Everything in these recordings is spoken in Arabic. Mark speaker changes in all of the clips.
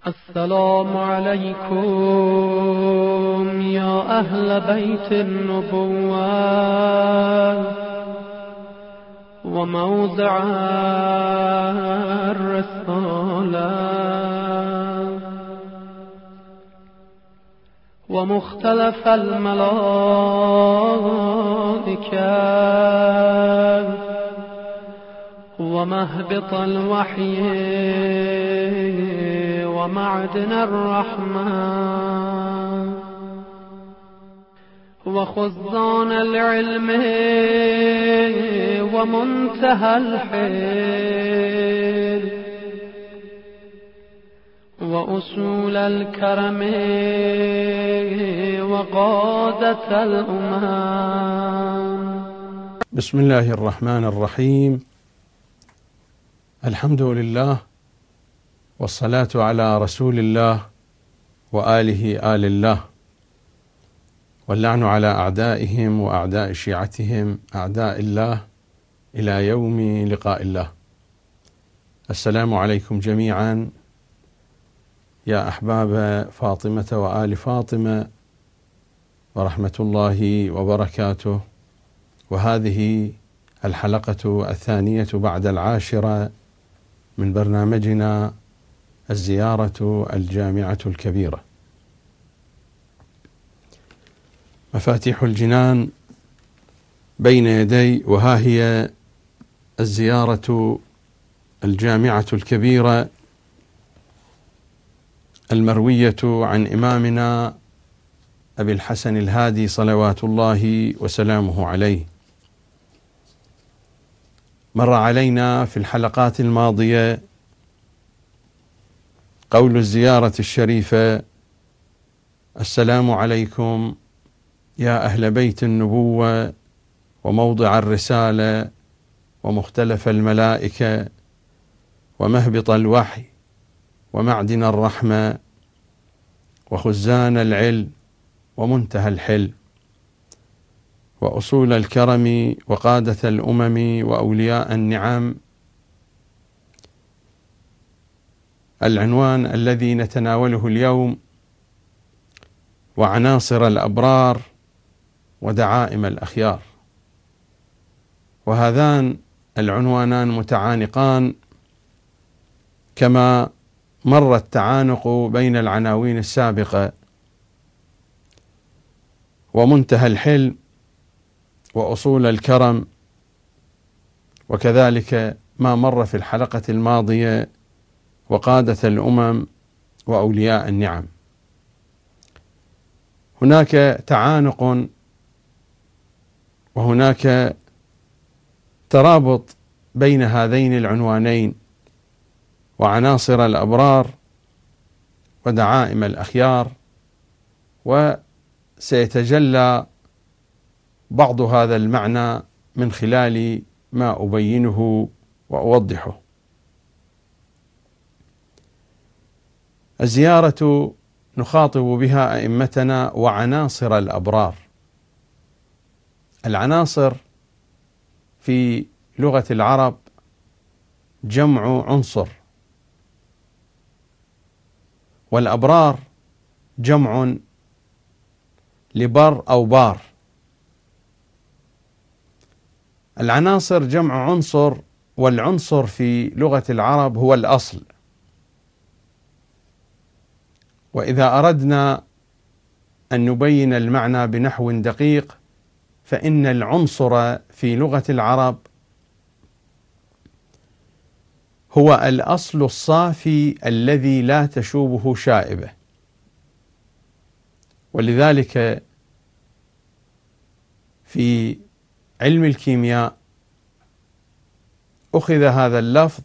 Speaker 1: السلام عليكم يا أهل بيت النبوة وموضع الرسالة ومختلف الملائكة ومهبط الوحي ومعدن الرحمة وخزان العلم ومنتهى الحيل وأصول الكرم وقادة الأمم.
Speaker 2: بسم الله الرحمن الرحيم. الحمد لله والصلاة على رسول الله وآله آل الله، واللعن على أعدائهم وأعداء شيعتهم أعداء الله إلى يوم لقاء الله. السلام عليكم جميعا يا أحباب فاطمة وآل فاطمة ورحمة الله وبركاته. وهذه الحلقة الثانية بعد 10 من برنامجنا الزيارة الجامعة الكبيرة. مفاتيح الجنان بين يدي، وها هي الزيارة الجامعة الكبيرة المروية عن إمامنا أبي الحسن الهادي صلوات الله وسلامه عليه. مر علينا في الحلقات الماضية قول الزيارة الشريفة: السلام عليكم يا أهل بيت النبوة وموضع الرسالة ومختلف الملائكة ومهبط الوحي ومعدن الرحمة وخزان العلم ومنتهى الحلم وأصول الكرم وقادة الأمم وأولياء النعم. العنوان الذي نتناوله اليوم: وعناصر الأبرار ودعائم الأخيار. وهذان العنوانان متعانقان كما مر التعانق بين العناوين السابقة. ومنتهى الحلم وأصول الكرم، وكذلك ما مر في الحلقة الماضية وقادة الأمم وأولياء النعم. هناك تعانق وهناك ترابط بين هذين العنوانين: وعناصر الأبرار ودعائم الأخيار. وسيتجلى بعض هذا المعنى من خلال ما أبينه وأوضحه. الزيارة نخاطب بها أئمتنا وعناصر الأبرار. العناصر في لغة العرب جمع عنصر، والأبرار جمع لبر أو بار. العناصر جمع عنصر، والعنصر في لغة العرب هو الأصل. وإذا أردنا أن نبين المعنى بنحو دقيق، فإن العنصر في لغة العرب هو الأصل الصافي الذي لا تشوبه شائبة. ولذلك في علم الكيمياء أخذ هذا اللفظ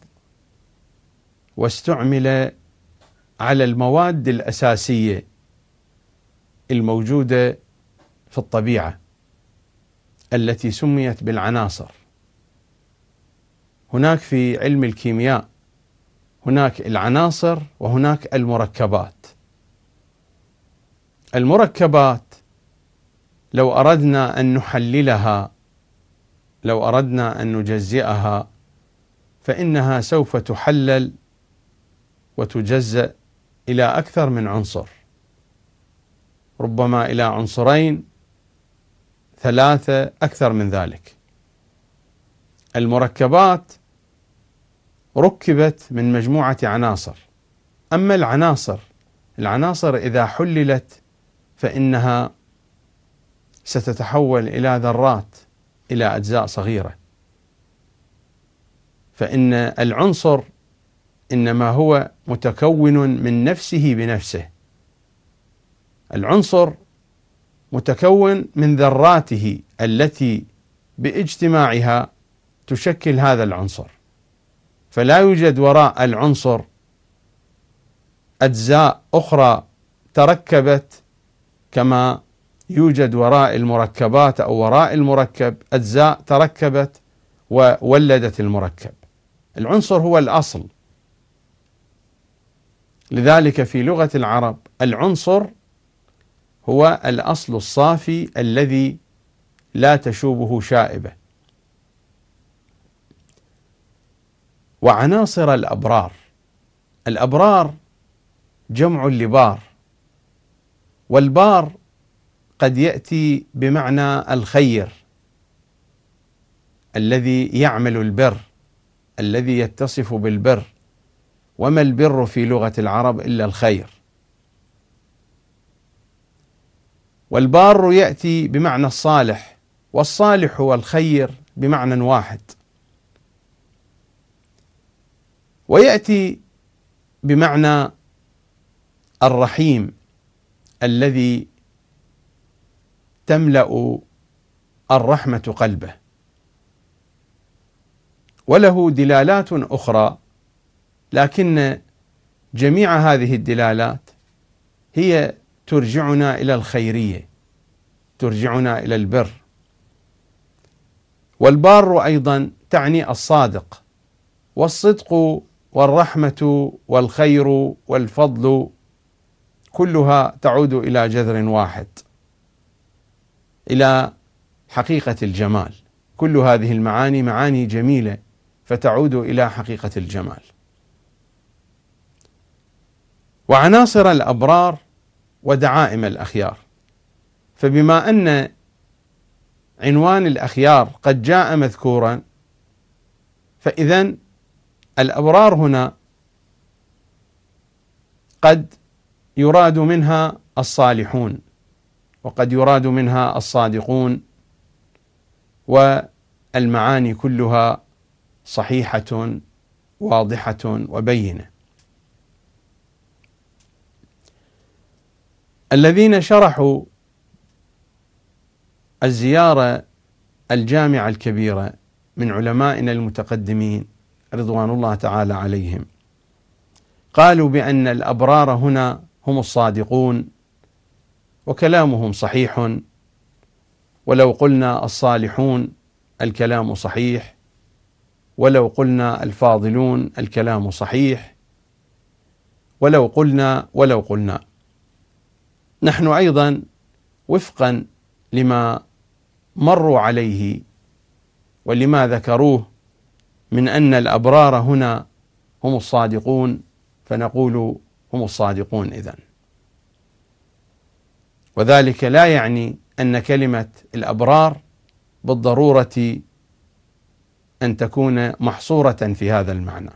Speaker 2: واستعمل على المواد الأساسية الموجودة في الطبيعة التي سميت بالعناصر. هناك في علم الكيمياء هناك العناصر وهناك المركبات. المركبات لو أردنا أن نحللها، لو أردنا أن نجزئها، فإنها سوف تحلل وتجزأ إلى أكثر من عنصر، ربما إلى عنصرين 3 أكثر من ذلك. المركبات ركبت من مجموعة عناصر، أما العناصر إذا حللت فإنها ستتحول إلى ذرات، إلى أجزاء صغيرة. فإن العنصر إنما هو متكون من نفسه بنفسه، العنصر متكون من ذراته التي باجتماعها تشكل هذا العنصر، فلا يوجد وراء العنصر أجزاء أخرى تركبت كما يوجد وراء المركبات أو وراء المركب أجزاء تركبت وولدت المركب. العنصر هو الأصل. لذلك في لغة العرب العنصر هو الأصل الصافي الذي لا تشوبه شائبة. وعناصر الأبرار جمع لبار، والبار قد يأتي بمعنى الخير الذي يعمل البر، الذي يتصف بالبر، وما البر في لغة العرب إلا الخير. والبار يأتي بمعنى الصالح، والصالح هو الخير بمعنى واحد. ويأتي بمعنى الرحيم الذي تملأ الرحمة قلبه. وله دلالات أخرى، لكن جميع هذه الدلالات هي ترجعنا إلى الخيرية، ترجعنا إلى البر. والبار أيضا تعني الصادق، والصدق والرحمة والخير والفضل كلها تعود إلى جذر واحد، إلى حقيقة الجمال. كل هذه المعاني معاني جميلة فتعود إلى حقيقة الجمال. وعناصر الأبرار ودعائم الأخيار، فبما أن عنوان الأخيار قد جاء مذكورا، فإذن الأبرار هنا قد يراد منها الصالحون، وقد يراد منها الصادقون، والمعاني كلها صحيحة واضحة وبينة. الذين شرحوا الزيارة الجامعة الكبيرة من علمائنا المتقدمين رضوان الله تعالى عليهم قالوا بأن الأبرار هنا هم الصادقون، وكلامهم صحيح، ولو قلنا الصالحون الكلام صحيح، ولو قلنا الفاضلون الكلام صحيح، ولو قلنا نحن أيضا وفقا لما مروا عليه ولما ذكروه من أن الأبرار هنا هم الصادقون، فنقول هم الصادقون إذن. وذلك لا يعني أن كلمة الأبرار بالضرورة أن تكون محصورة في هذا المعنى،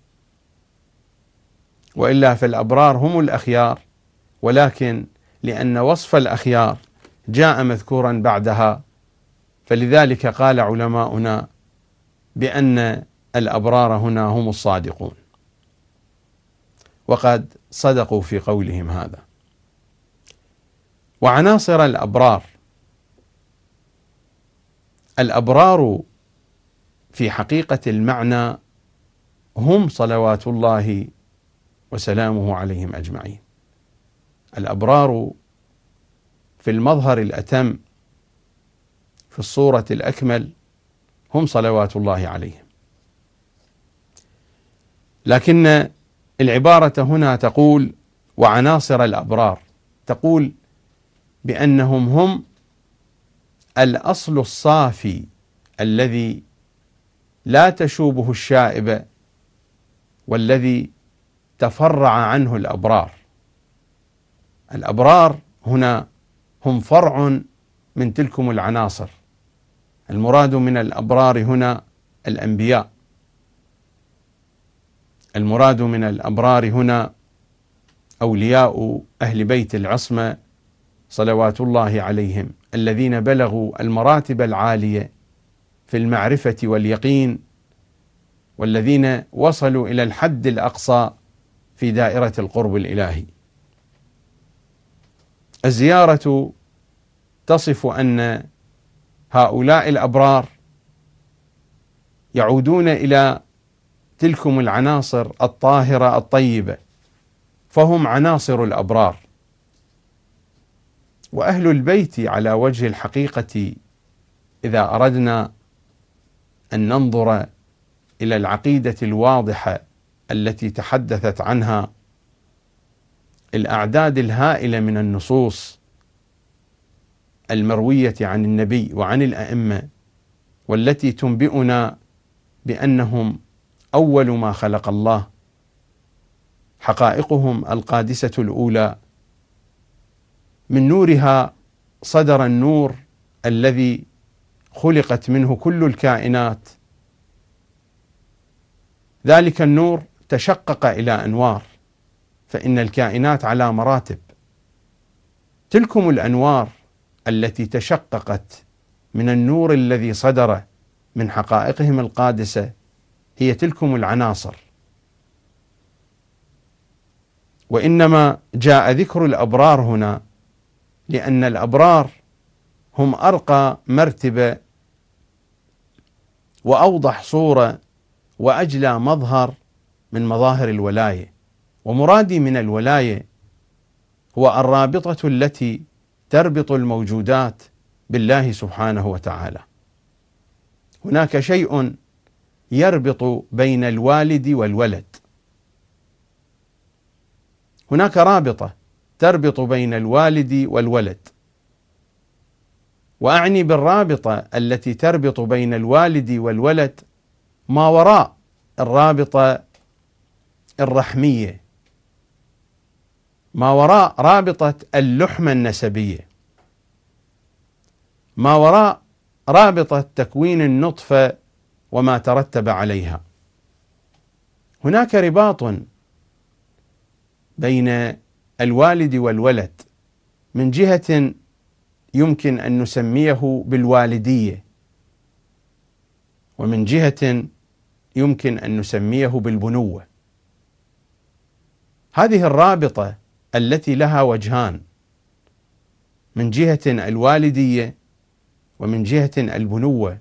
Speaker 2: وإلا فالأبرار هم الأخيار، ولكن لأن وصف الأخيار جاء مذكورا بعدها، فلذلك قال علماؤنا بأن الأبرار هنا هم الصادقون، وقد صدقوا في قولهم هذا. وعناصر الأبرار في حقيقة المعنى هم صلوات الله وسلامه عليهم أجمعين. الأبرار في المظهر الأتم، في الصورة الأكمل، هم صلوات الله عليهم. لكن العبارة هنا تقول وعناصر الأبرار، تقول بأنهم هم الأصل الصافي الذي لا تشوبه الشائبة، والذي تفرع عنه الأبرار. الأبرار هنا هم فرع من تلكم العناصر. المراد من الأبرار هنا الأنبياء، المراد من الأبرار هنا أولياء أهل بيت العصمة صلوات الله عليهم، الذين بلغوا المراتب العالية في المعرفة واليقين، والذين وصلوا إلى الحد الأقصى في دائرة القرب الإلهي. الزيارة تصف أن هؤلاء الأبرار يعودون إلى تلكم العناصر الطاهرة الطيبة، فهم عناصر الأبرار. وأهل البيت على وجه الحقيقة، إذا أردنا أن ننظر إلى العقيدة الواضحة التي تحدثت عنها الأعداد الهائلة من النصوص المروية عن النبي وعن الأئمة، والتي تنبئنا بأنهم أول ما خلق الله، حقائقهم القادسة الأولى، من نورها صدر النور الذي خلقت منه كل الكائنات. ذلك النور تشقق إلى أنوار، فإن الكائنات على مراتب. تلكم الأنوار التي تشققت من النور الذي صدر من حقائقهم القادسة هي تلكم العناصر. وإنما جاء ذكر الأبرار هنا لأن الأبرار هم أرقى مرتبة وأوضح صورة وأجلى مظهر من مظاهر الولاية. ومرادي من الولاية هو الرابطة التي تربط الموجودات بالله سبحانه وتعالى. هناك شيء يربط بين الوالد والولد، هناك رابطة تربط بين الوالد والولد. وأعني بالرابطة التي تربط بين الوالد والولد ما وراء الرابطة الرحمية، ما وراء رابطة اللحمة النسبية، ما وراء رابطة تكوين النطفة وما ترتب عليها. هناك رباط بين الوالد والولد، من جهة يمكن أن نسميه بالوالدية، ومن جهة يمكن أن نسميه بالبنوة. هذه الرابطة التي لها وجهان، من جهة الوالدية ومن جهة البنوة،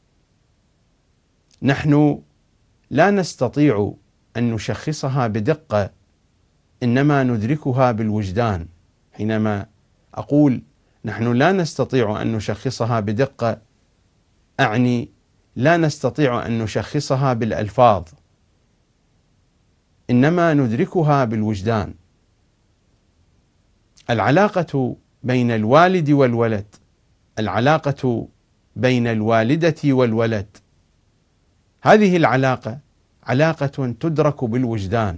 Speaker 2: نحن لا نستطيع أن نشخصها بدقة، إنما ندركها بالوجدان. حينما أقول نحن لا نستطيع أن نشخصها بدقة، أعني لا نستطيع أن نشخصها بالألفاظ، إنما ندركها بالوجدان. العلاقة بين الوالد والولد، العلاقة بين الوالدة والولد، هذه العلاقة علاقة تدرك بالوجدان.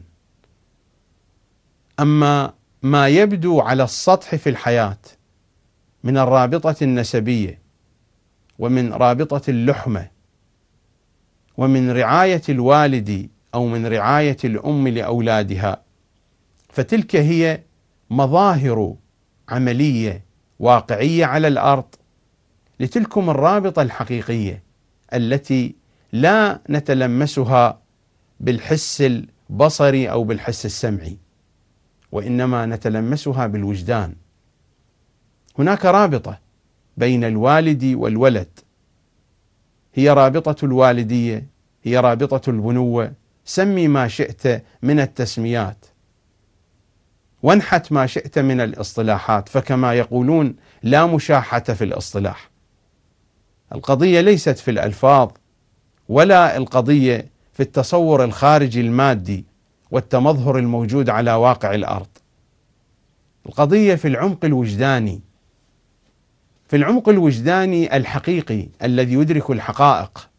Speaker 2: أما ما يبدو على السطح في الحياة من الرابطة النسبية ومن رابطة اللحمة ومن رعاية الوالد أو من رعاية الأم لأولادها، فتلك هي مظاهر عملية واقعية على الأرض لتلكم الرابطة الحقيقية التي لا نتلمسها بالحس البصري أو بالحس السمعي، وإنما نتلمسها بالوجدان. هناك رابطة بين الوالد والولد، هي رابطة الوالدية، هي رابطة البنوة، سمي ما شئت من التسميات، وانحت ما شئت من الاصطلاحات، فكما يقولون لا مشاحة في الاصطلاح. القضية ليست في الألفاظ، ولا القضية في التصور الخارجي المادي والتمظهر الموجود على واقع الأرض. القضية في العمق الوجداني، في العمق الوجداني الحقيقي الذي يدرك الحقائق،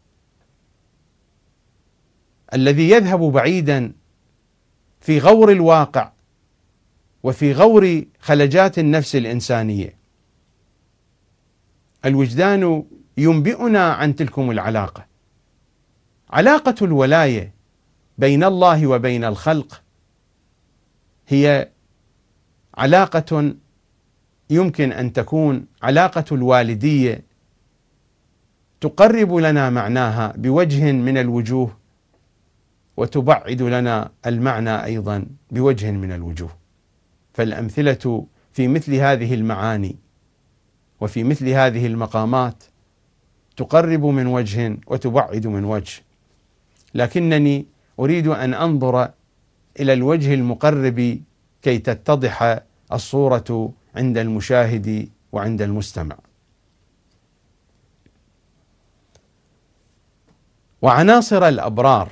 Speaker 2: الذي يذهب بعيدا في غور الواقع وفي غور خلجات النفس الإنسانية. الوجدان ينبئنا عن تلكم العلاقة، علاقة الولاية بين الله وبين الخلق هي علاقة يمكن أن تكون علاقة الوالدية، تقرب لنا معناها بوجه من الوجوه، وتبعد لنا المعنى أيضا بوجه من الوجوه. فالأمثلة في مثل هذه المعاني وفي مثل هذه المقامات تقرب من وجه وتبعد من وجه، لكنني أريد أن أنظر إلى الوجه المقرب كي تتضح الصورة عند المشاهد وعند المستمع. وعناصر الأبرار،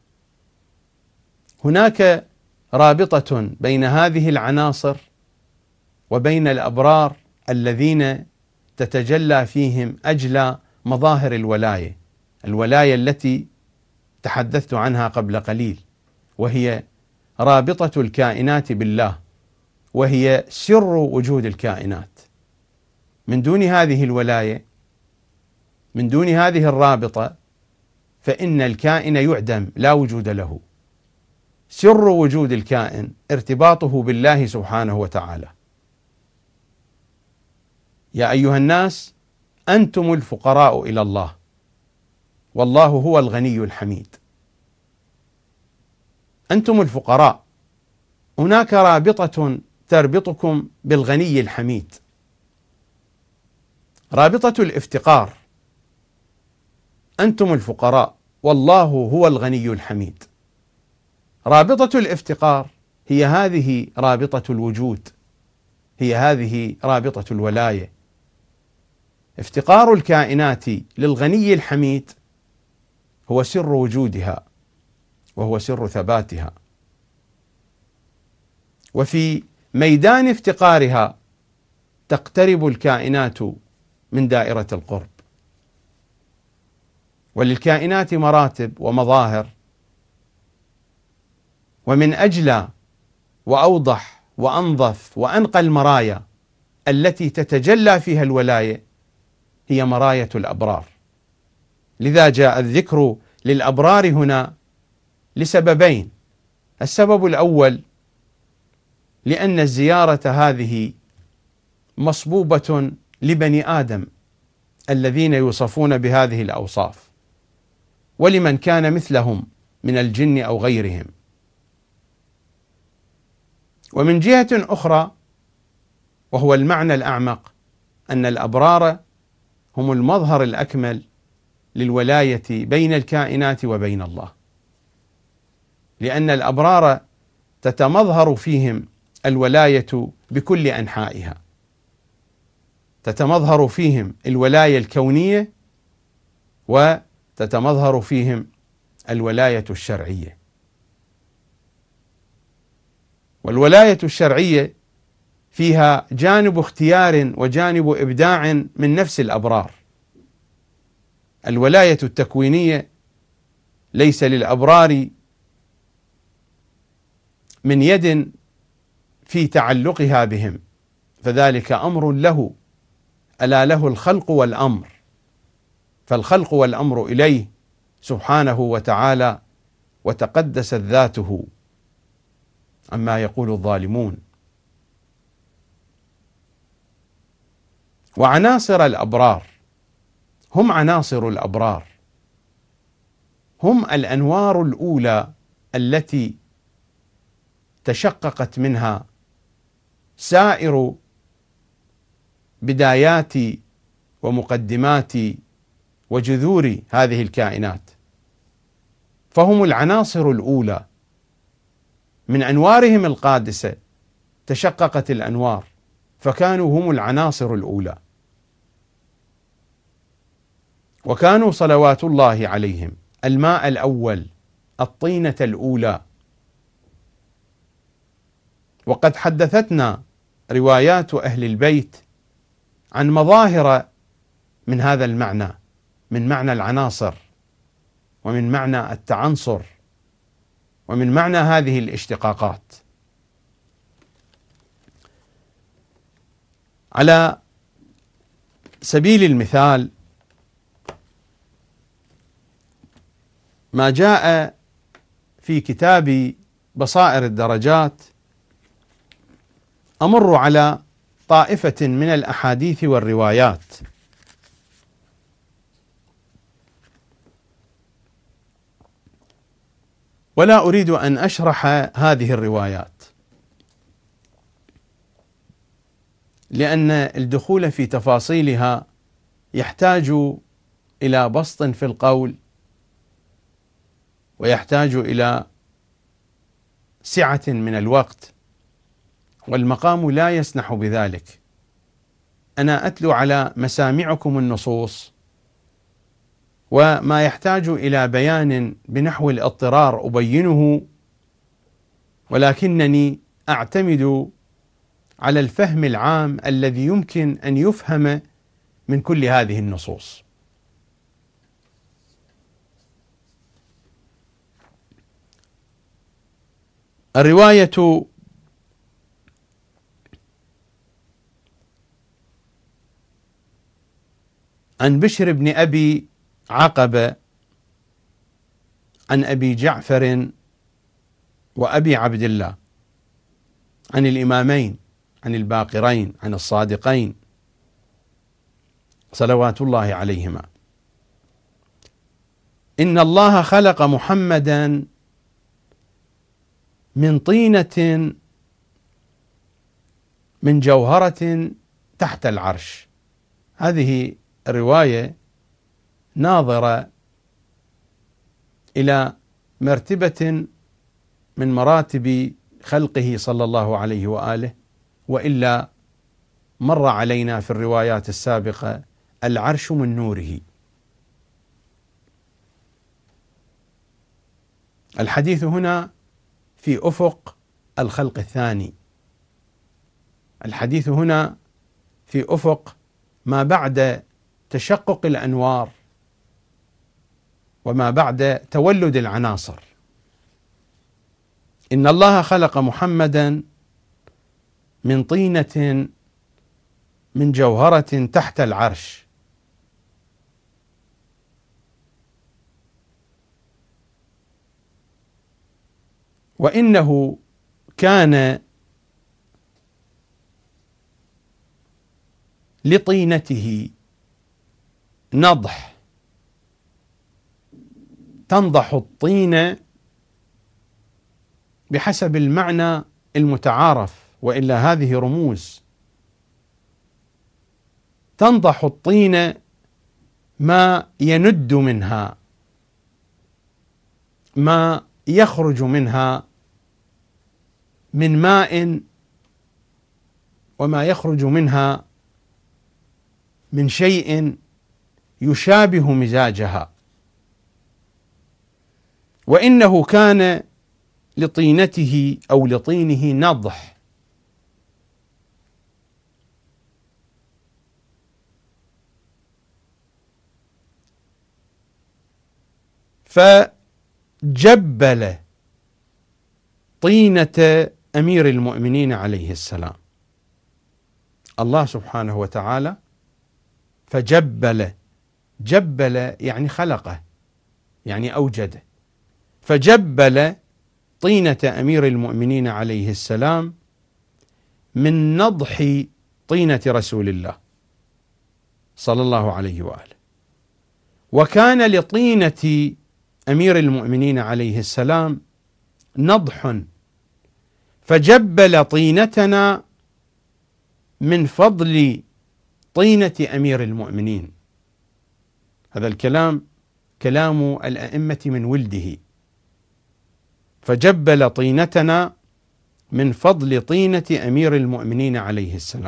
Speaker 2: هناك رابطة بين هذه العناصر وبين الأبرار الذين تتجلى فيهم أجلى مظاهر الولاية، الولاية التي تحدثت عنها قبل قليل، وهي رابطة الكائنات بالله، وهي سر وجود الكائنات. من دون هذه الولاية، من دون هذه الرابطة، فإن الكائن يعدم لا وجود له. سر وجود الكائن ارتباطه بالله سبحانه وتعالى. يا أيها الناس أنتم الفقراء إلى الله والله هو الغني الحميد. أنتم الفقراء، هناك رابطة تربطكم بالغني الحميد، رابطة الافتقار. أنتم الفقراء والله هو الغني الحميد. رابطة الافتقار هي هذه رابطة الوجود، هي هذه رابطة الولاية. افتقار الكائنات للغني الحميد هو سر وجودها وهو سر ثباتها. وفي ميدان افتقارها تقترب الكائنات من دائرة القرب. وللكائنات مراتب ومظاهر، ومن أجلى وأوضح وأنظف وأنقى المرايا التي تتجلى فيها الولاية هي مراية الأبرار. لذا جاء الذكر للأبرار هنا لسببين. السبب الأول لأن الزيارة هذه مصبوبة لبني آدم الذين يوصفون بهذه الأوصاف، ولمن كان مثلهم من الجن أو غيرهم. ومن جهة أخرى، وهو المعنى الأعمق، أن الأبرار هم المظهر الأكمل للولاية بين الكائنات وبين الله، لأن الأبرار تتمظهر فيهم الولاية بكل أنحائها، تتمظهر فيهم الولاية الكونية وتتمظهر فيهم الولاية الشرعية. والولاية الشرعية فيها جانب اختيار وجانب إبداع من نفس الأبرار. الولاية التكوينية ليس للأبرار من يد في تعلقها بهم، فذلك أمر له، ألا له الخلق والأمر، فالخلق والأمر إليه سبحانه وتعالى، وتقدست ذاته عما يقول الظالمون. وعناصر الأبرار، هم عناصر الأبرار، هم الأنوار الأولى التي تشققت منها سائر بدايات ومقدمات وجذور هذه الكائنات. فهم العناصر الأولى، من أنوارهم القادسة تشققت الأنوار، فكانوا هم العناصر الأولى. وكانوا صلوات الله عليهم الماء الأول، الطينة الأولى. وقد حدثتنا روايات أهل البيت عن مظاهر من هذا المعنى، من معنى العناصر، ومن معنى التعنصر، ومن معنى هذه الاشتقاقات. على سبيل المثال ما جاء في كتاب بصائر الدرجات، أمر على طائفة من الأحاديث والروايات. ولا أريد أن أشرح هذه الروايات، لأن الدخول في تفاصيلها يحتاج إلى بسط في القول، ويحتاج إلى سعة من الوقت، والمقام لا يسنح بذلك. أنا أتلو على مسامعكم النصوص، وما يحتاج إلى بيان بنحو الاضطرار أبينه، ولكنني أعتمد على الفهم العام الذي يمكن أن يفهم من كل هذه النصوص. الرواية عن بشر بن أبي عقبة عن أبي جعفر وأبي عبد الله عن الإمامين، عن الباقرين، عن الصادقين صلوات الله عليهما: إن الله خلق محمدا من طينة من جوهرة تحت العرش. هذه الرواية ناظرة إلى مرتبة من مراتب خلقه صلى الله عليه وآله، وإلا مر علينا في الروايات السابقة العرش من نوره. الحديث هنا في أفق الخلق الثاني، الحديث هنا في أفق ما بعد تشقق الأنوار وما بعد تولد العناصر. إن الله خلق محمدا من طينة من جوهرة تحت العرش. وإنه كان لطينته نضح، تنضح الطين بحسب المعنى المتعارف، وإلا هذه رموز. تنضح الطين ما يند منها، ما يخرج منها من ماء، وما يخرج منها من شيء يشابه مزاجها. وإنه كان لطينته أو لطينه نضح، فجبل طينة أمير المؤمنين عليه السلام. الله سبحانه وتعالى فجبل، جبل يعني خلقه، يعني أوجده، فجبل طينة أمير المؤمنين عليه السلام من نضح طينة رسول الله صلى الله عليه وآله. وكان لطينة أمير المؤمنين عليه السلام نضح، فجبل طينتنا من فضل طينة أمير المؤمنين. هذا الكلام كلام الأئمة من ولده، فجبل طينتنا من فضل طينة أمير المؤمنين عليه السلام.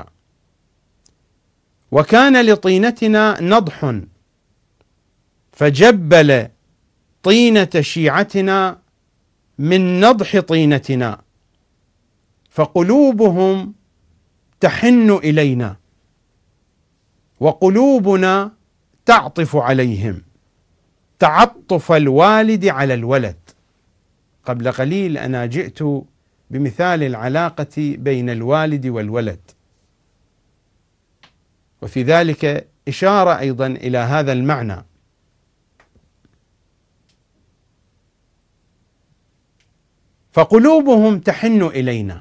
Speaker 2: وكان لطينتنا نضح، فجبل طينة شيعتنا من نضح طينتنا، فقلوبهم تحن إلينا وقلوبنا تعطف عليهم تعطف الوالد على الولد. قبل قليل أنا جئت بمثال العلاقة بين الوالد والولد. وفي ذلك إشارة أيضا إلى هذا المعنى. فقلوبهم تحن إلينا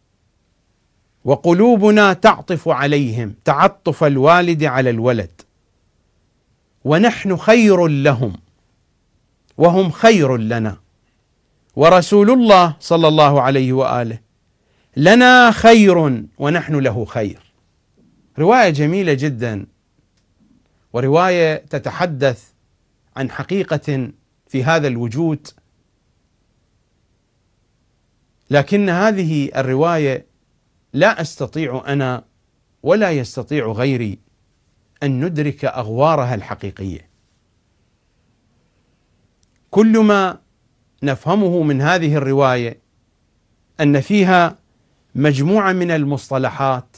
Speaker 2: وقلوبنا تعطف عليهم تعطف الوالد على الولد، ونحن خير لهم وهم خير لنا، ورسول الله صلى الله عليه وآله لنا خير ونحن له خير. رواية جميلة جدا، ورواية تتحدث عن حقيقة في هذا الوجود، لكن هذه الرواية لا أستطيع أنا ولا يستطيع غيري أن ندرك أغوارها الحقيقية. كل ما نفهمه من هذه الرواية أن فيها مجموعة من المصطلحات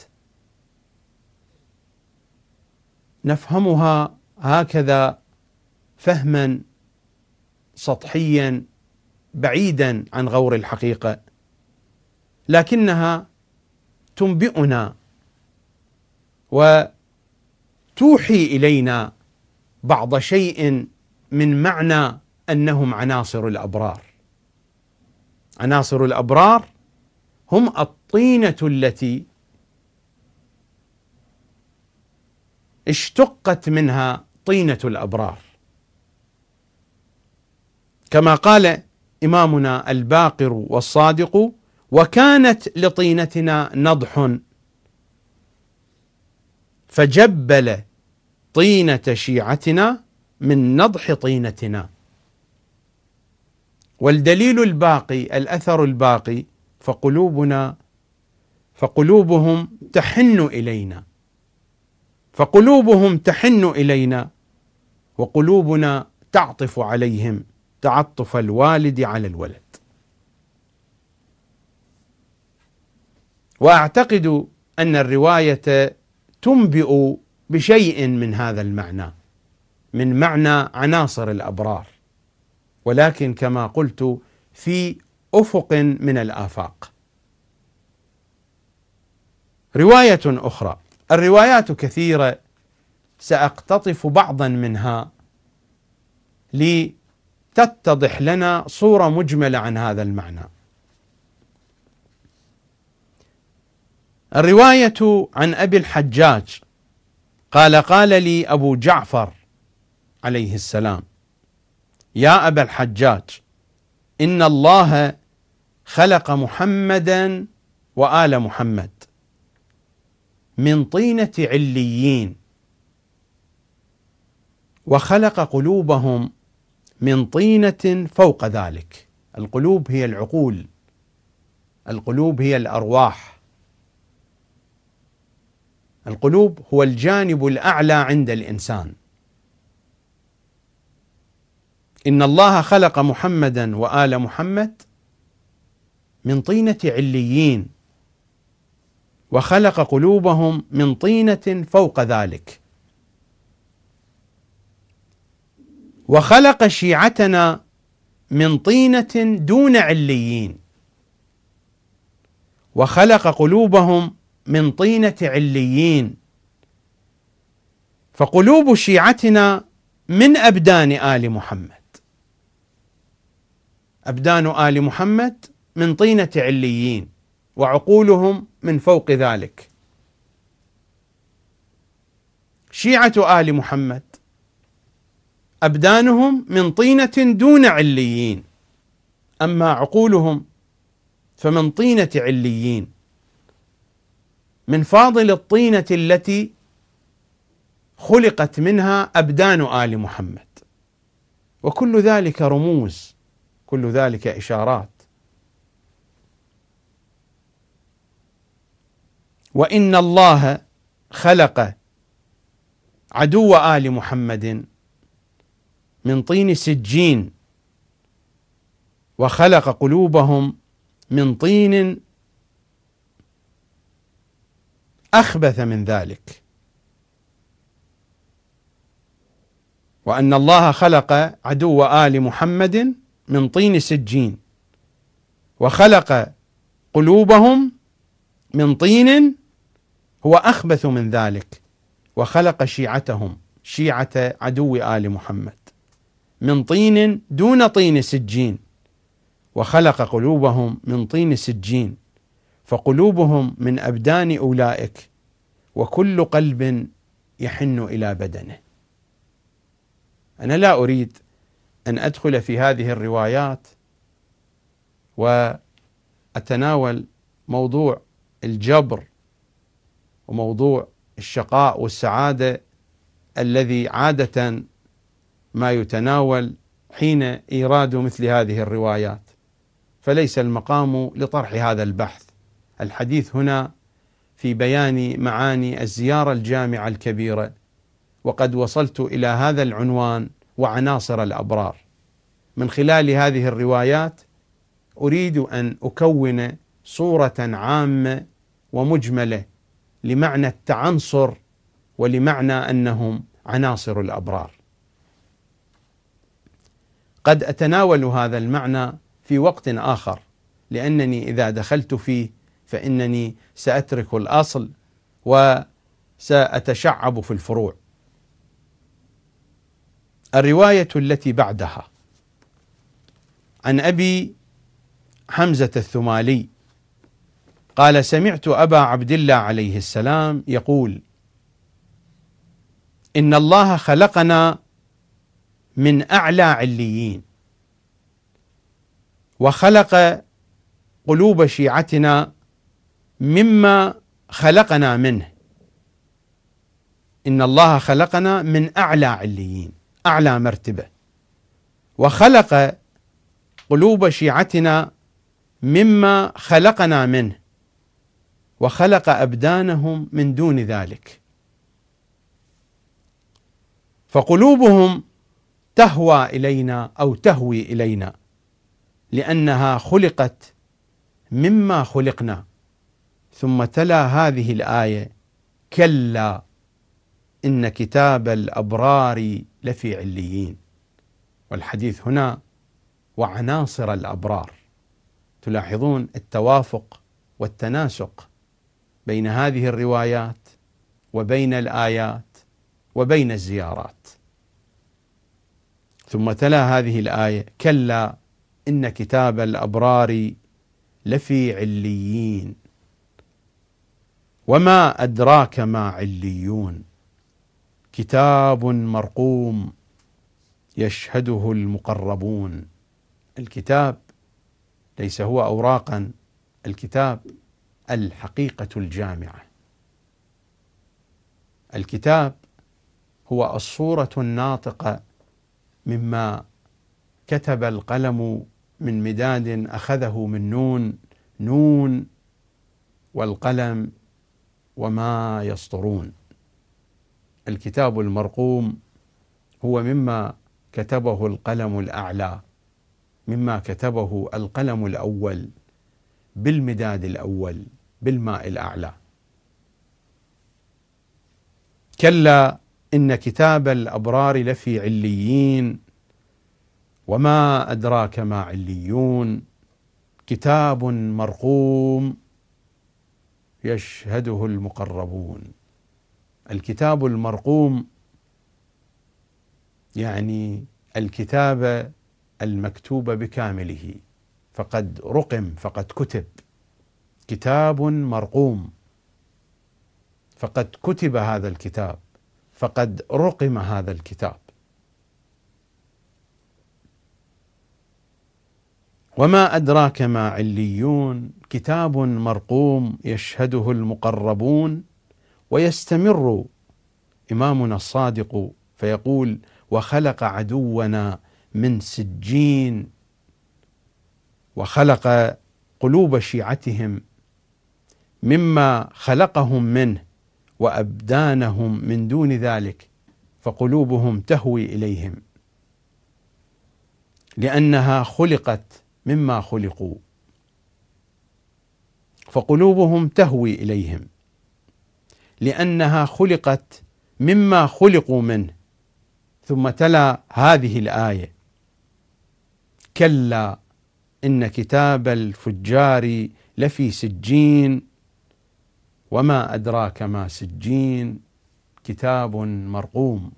Speaker 2: نفهمها هكذا فهما سطحيا بعيدا عن غور الحقيقة، لكنها تنبئنا وتوحي إلينا بعض شيء من معنى أنهم عناصر الأبرار. عناصر الأبرار هم الطينة التي اشتقت منها طينة الأبرار، كما قال إمامنا الباقر والصادق: وكانت لطينتنا نضح فجبل طينة شيعتنا من نضح طينتنا. والدليل الباقي الأثر الباقي: فقلوبهم تحن إلينا، فقلوبهم تحن إلينا وقلوبنا تعطف عليهم تعطف الوالد على الولد. وأعتقد أن الرواية تنبئ بشيء من هذا المعنى، من معنى عناصر الأبرار، ولكن كما قلت في أفق من الآفاق. رواية أخرى، الروايات كثيرة، سأقتطف بعضا منها لتتضح لنا صورة مجملة عن هذا المعنى. الرواية عن أبي الحجاج قال: قال لي أبو جعفر عليه السلام: يا أبا الحجاج، إن الله خلق محمدا وآل محمد من طينة عليين، وخلق قلوبهم من طينة فوق ذلك. القلوب هي العقول، القلوب هي الأرواح، القلوب هو الجانب الأعلى عند الإنسان. إن الله خلق محمدا وآل محمد من طينة عليين، وخلق قلوبهم من طينة فوق ذلك، وخلق شيعتنا من طينة دون عليين، وخلق قلوبهم من طينة عليين. فقلوب شيعتنا من أبدان آل محمد، أبدان آل محمد من طينة عليين، وعقولهم من فوق ذلك. شيعة آل محمد أبدانهم من طينة دون عليين، أما عقولهم فمن طينة عليين، من فاضل الطينة التي خلقت منها أبدان آل محمد. وكل ذلك رموز، كل ذلك إشارات. وإن الله خلق عدو آل محمد من طين سجين، وخلق قلوبهم من طين أخبث من ذلك. وأن الله خلق عدو آل محمد من طين سجين، وخلق قلوبهم من طين هو أخبث من ذلك. وخلق شيعتهم شيعة عدو آل محمد من طين دون طين سجين، وخلق قلوبهم من طين سجين، فقلوبهم من أبدان أولئك، وكل قلب يحن إلى بدنه. أنا لا أريد أن أدخل في هذه الروايات وأتناول موضوع الجبر وموضوع الشقاء والسعادة الذي عادة ما يتناول حين إيراد مثل هذه الروايات، فليس المقام لطرح هذا البحث. الحديث هنا في بيان معاني الزيارة الجامعة الكبيرة، وقد وصلت إلى هذا العنوان وعناصر الأبرار. من خلال هذه الروايات أريد أن أكون صورة عامة ومجملة لمعنى التعنصر ولمعنى أنهم عناصر الأبرار. قد أتناول هذا المعنى في وقت آخر، لأنني إذا دخلت فيه فإنني سأترك الأصل وسأتشعب في الفروع. الرواية التي بعدها عن أبي حمزة الثمالي قال: سمعت أبا عبد الله عليه السلام يقول: إن الله خلقنا من أعلى عليين، وخلق قلوب شيعتنا مما خلقنا منه. إن الله خلقنا من أعلى عليين، أعلى مرتبة، وخلق قلوب شيعتنا مما خلقنا منه، وخلق أبدانهم من دون ذلك، فقلوبهم تهوى إلينا أو تهوي إلينا لأنها خلقت مما خلقنا. ثم تلا هذه الآية: كلا إن كتاب الأبرار لفي عليين. والحديث هنا وعناصر الأبرار. تلاحظون التوافق والتناسق بين هذه الروايات وبين الآيات وبين الزيارات. ثم تلا هذه الآية: كلا إن كتاب الأبرار لفي عليين وما أدراك ما عليون كتاب مرقوم يشهده المقربون. الكتاب ليس هو أوراقا، الكتاب الحقيقة الجامعة. الكتاب هو الصورة الناطقة مما كتب القلم من مداد أخذه من نون والقلم وما يسطرون. الكتاب المرقوم هو مما كتبه القلم الأعلى، مما كتبه القلم الأول بالمداد الأول بالماء الأعلى. كلا إن كتاب الأبرار لفي عليين وما أدراك ما عليون كتاب مرقوم يشهده المقربون. الكتاب المرقوم يعني الكتاب المكتوب بكامله، فقد رقم، فقد كتب. كتاب مرقوم، فقد كتب هذا الكتاب، فقد رقم هذا الكتاب. وما أدراك ما عليون كتاب مرقوم يشهده المقربون. ويستمر إمامنا الصادق فيقول: وخلق عدونا من سجين، وخلق قلوب شيعتهم مما خلقهم منه، وأبدانهم من دون ذلك، فقلوبهم تهوي إليهم لأنها خلقت مما خلقوا، فقلوبهم تهوي إليهم لأنها خلقت مما خلقوا منه. ثم تلا هذه الآية: كلا إن كتاب الفجار لفي سجين وما أدراك ما سجين كتاب مرقوم.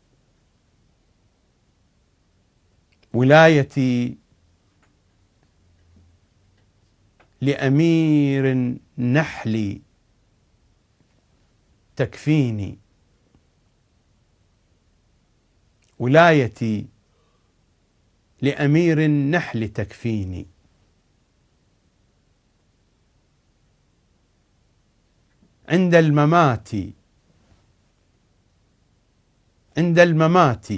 Speaker 2: ولايتي لأمير النحل تكفيني، ولايتي لأمير النحل تكفيني. عند الممات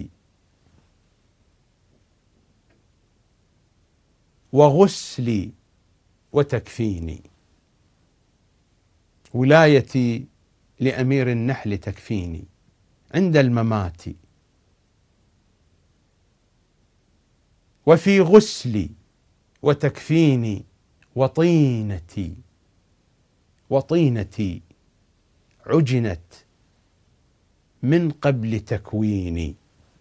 Speaker 2: وغسلي وتكفيني. ولايتي لأمير النحل تكفيني عند الممات، وفي غسلي وتكفيني. وطينتي عجنت من قبل تكويني.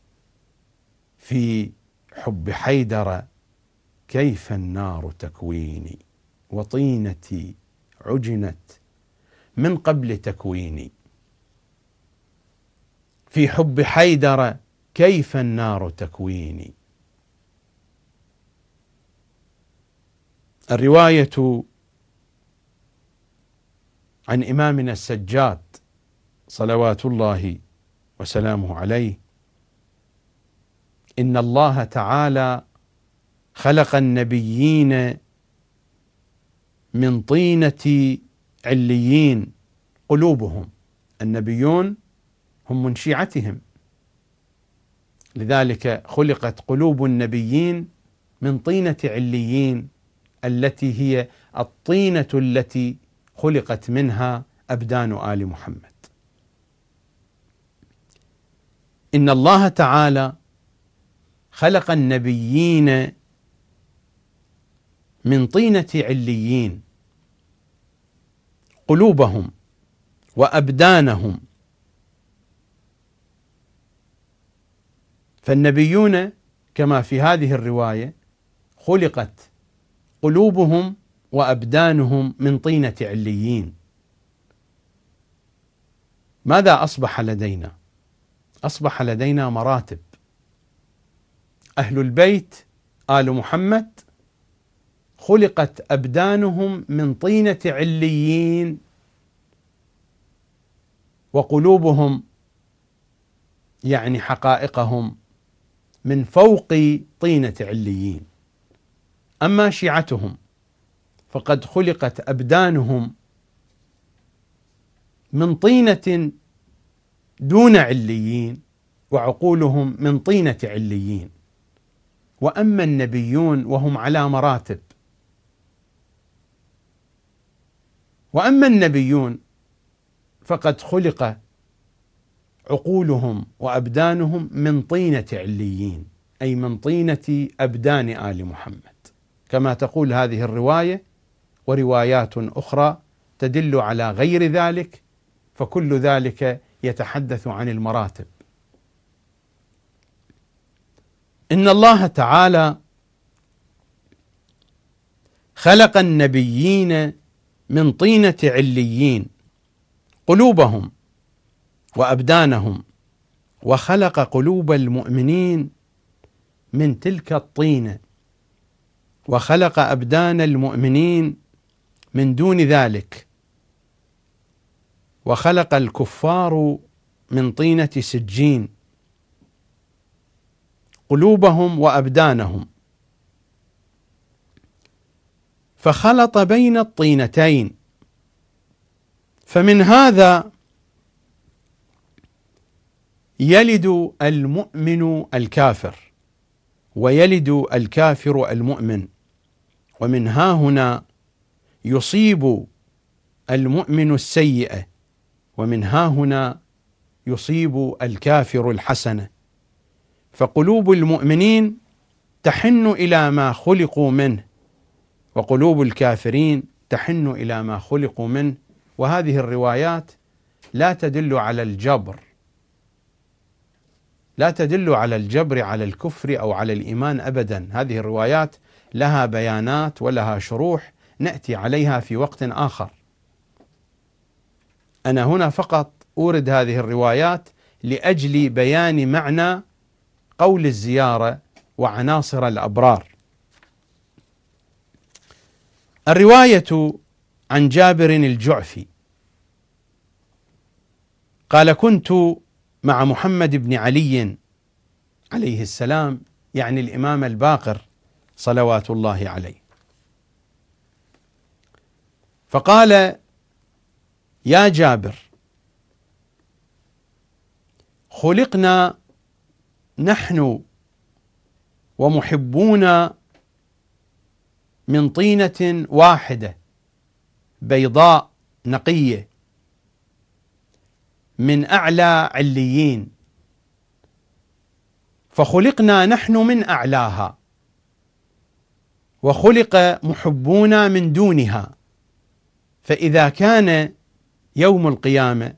Speaker 2: في حب حيدر كيف النار تكويني، وطينتي عجنت من قبل تكويني. في حب حيدر كيف النار تكويني. الرواية عن إمامنا السجاد صلوات الله وسلامه عليه: إن الله تعالى خلق النبيين من طينة عليين قلوبهم. النبيون هم من شيعتهم، لذلك خلقت قلوب النبيين من طينة عليين، التي هي الطينة التي خلقت منها أبدان آل محمد. إن الله تعالى خلق النبيين من طينة عليين قلوبهم وأبدانهم. فالنبيون كما في هذه الرواية خلقت قلوبهم وأبدانهم من طينة عليين. ماذا أصبح لدينا؟ أصبح لدينا مراتب. أهل البيت آل محمد خلقت أبدانهم من طينة عليين، وقلوبهم يعني حقائقهم من فوق طينة عليين. أما شيعتهم فقد خلقت أبدانهم من طينة دون عليين، وعقولهم من طينة عليين. وأما النبيون وهم على مراتب. وأما النبيون فقد خلق عقولهم وأبدانهم من طينة عليين، أي من طينة أبدان آل محمد، كما تقول هذه الرواية وروايات أخرى تدل على غير ذلك، فكل ذلك يتحدث عن المراتب. إن الله تعالى خلق النبيين من طينة عليين قلوبهم وأبدانهم، وخلق قلوب المؤمنين من تلك الطينة، وخلق أبدان المؤمنين من دون ذلك، وخلق الكفار من طينة سجين قلوبهم وأبدانهم، فخلط بين الطينتين. فمن هذا يلد المؤمن الكافر، ويلد الكافر المؤمن، ومن ها هنا يصيب المؤمن السيئة، ومن ها هنا يصيب الكافر الحسنة. فقلوب المؤمنين تحن إلى ما خلقوا منه، وقلوب الكافرين تحن إلى ما خلقوا منه. وهذه الروايات لا تدل على الجبر، لا تدل على الجبر على الكفر أو على الإيمان أبدا. هذه الروايات لها بيانات ولها شروح نأتي عليها في وقت آخر. أنا هنا فقط أورد هذه الروايات لأجل بيان معنى قول الزيارة وعناصر الأبرار. الرواية عن جابر الجعفي قال: كنت مع محمد بن علي عليه السلام، يعني الإمام الباقر صلوات الله عليه، فقال: يا جابر، خلقنا نحن ومحبون من طينة واحدة بيضاء نقية من أعلى عليين، فخلقنا نحن من أعلاها، وخلق محبونا من دونها، فإذا كان يوم القيامة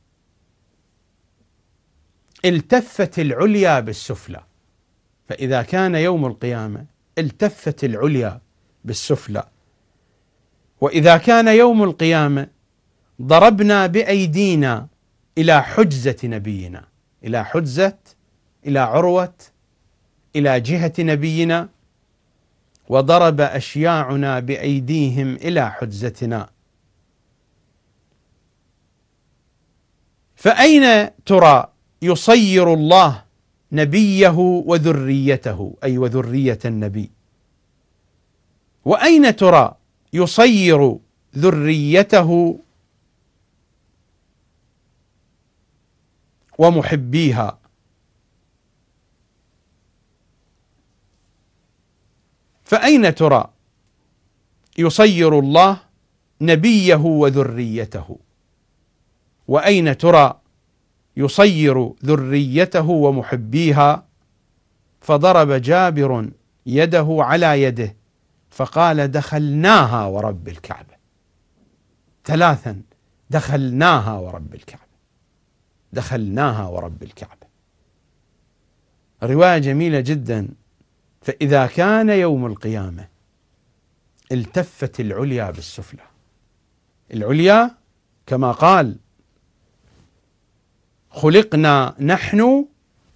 Speaker 2: التفت العليا بالسفلى، فإذا كان يوم القيامة التفت العليا بالسفلى، وإذا كان يوم القيامة ضربنا بأيدينا إلى حجزة نبينا، إلى حجزة، إلى عروة، إلى جهة نبينا، وضرب أشياعنا بأيديهم إلى حجزتنا، فأين ترى يصير الله نبيه وذريته، أي وذرية النبي، وأين ترى يصير ذريته ومحبيها؟ فأين ترى يصير الله نبيه وذريته، وأين ترى يصير ذريته ومحبيها؟ فضرب جابر يده على يده فقال: دخلناها ورب الكعبة. ثلاثا: دخلناها ورب الكعبة، دخلناها ورب الكعبة. رواية جميلة جدا. فإذا كان يوم القيامة التفت العليا بالسفلى، العليا كما قال: خلقنا نحن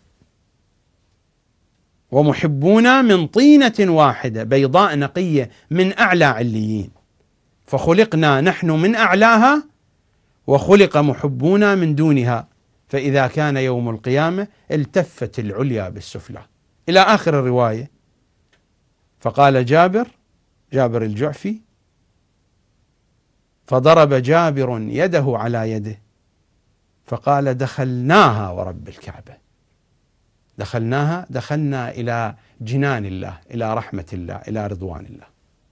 Speaker 2: ومحبونا من طينة واحدة بيضاء نقية من أعلى عليين، فخلقنا نحن من أعلاها، وخلق محبونا من دونها، فإذا كان يوم القيامة التفت العليا بالسفلى، إلى آخر الرواية. فقال جابر الجعفي: فضرب جابر يده على يده فقال: دخلناها ورب الكعبة. دخلناها، دخلنا إلى جنان الله، إلى رحمة الله، إلى رضوان الله،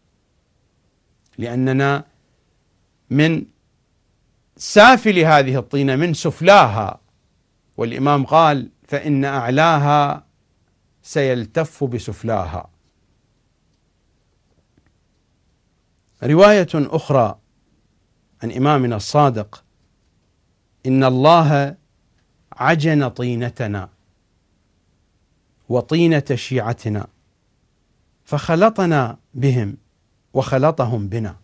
Speaker 2: لأننا من سافل هذه الطينة، من سفلاها، والإمام قال: فإن أعلاها سيلتف بسفلاها. رواية أخرى عن إمامنا الصادق: إن الله عجن طينتنا وطينة شيعتنا فخلطنا بهم وخلطهم بنا.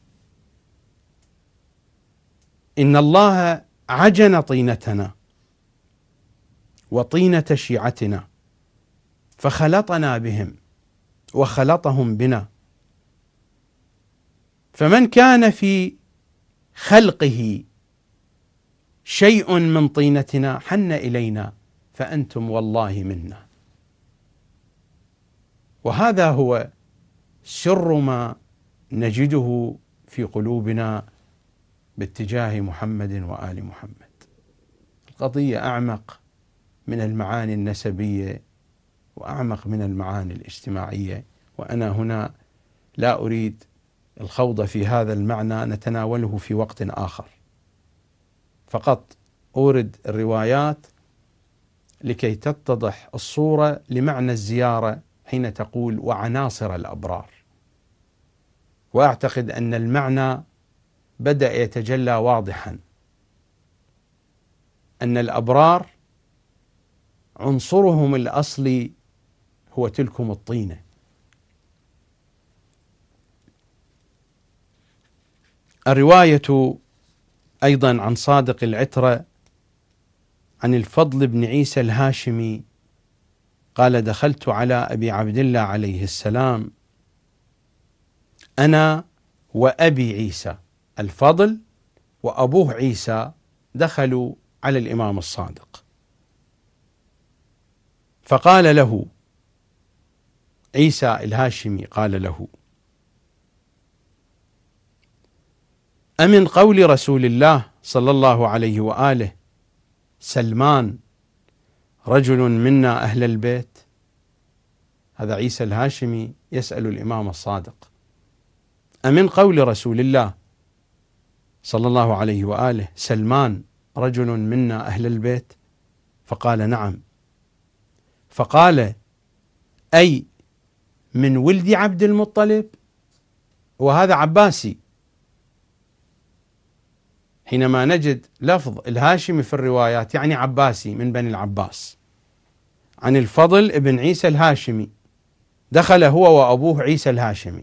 Speaker 2: إن الله عجن طينتنا وطينة شيعتنا فخلطنا بهم وخلطهم بنا، فمن كان في خلقه شيء من طينتنا حن إلينا، فأنتم والله منا. وهذا هو سر ما نجده في قلوبنا باتجاه محمد وآل محمد. القضية أعمق من المعاني النسبية وأعمق من المعاني الاجتماعية، وأنا هنا لا أريد الخوض في هذا المعنى، نتناوله في وقت آخر، فقط أورد الروايات لكي تتضح الصورة لمعنى الزيارة حين تقول وعناصر الأبرار. وأعتقد أن المعنى بدأ يتجلى واضحا، أن الأبرار عنصرهم الأصلي هو تلكم الطينة. الرواية أيضا عن صادق العترة عن الفضل بن عيسى الهاشمي قال: دخلت على أبي عبد الله عليه السلام أنا وأبي عيسى، الفضل وأبوه عيسى دخلوا على الإمام الصادق، فقال له عيسى الهاشمي، قال له: أمن قول رسول الله صلى الله عليه وآله سلمان رجل منا أهل البيت؟ هذا عيسى الهاشمي يسأل الإمام الصادق: أمن قول رسول الله صلى الله عليه وآله سلمان رجل منا أهل البيت؟ فقال: نعم. فقال: أي من ولد عبد المطلب؟ وهذا عباسي. حينما نجد لفظ الهاشمي في الروايات يعني عباسي من بني العباس. عن الفضل ابن عيسى الهاشمي، دخل هو وأبوه عيسى الهاشمي.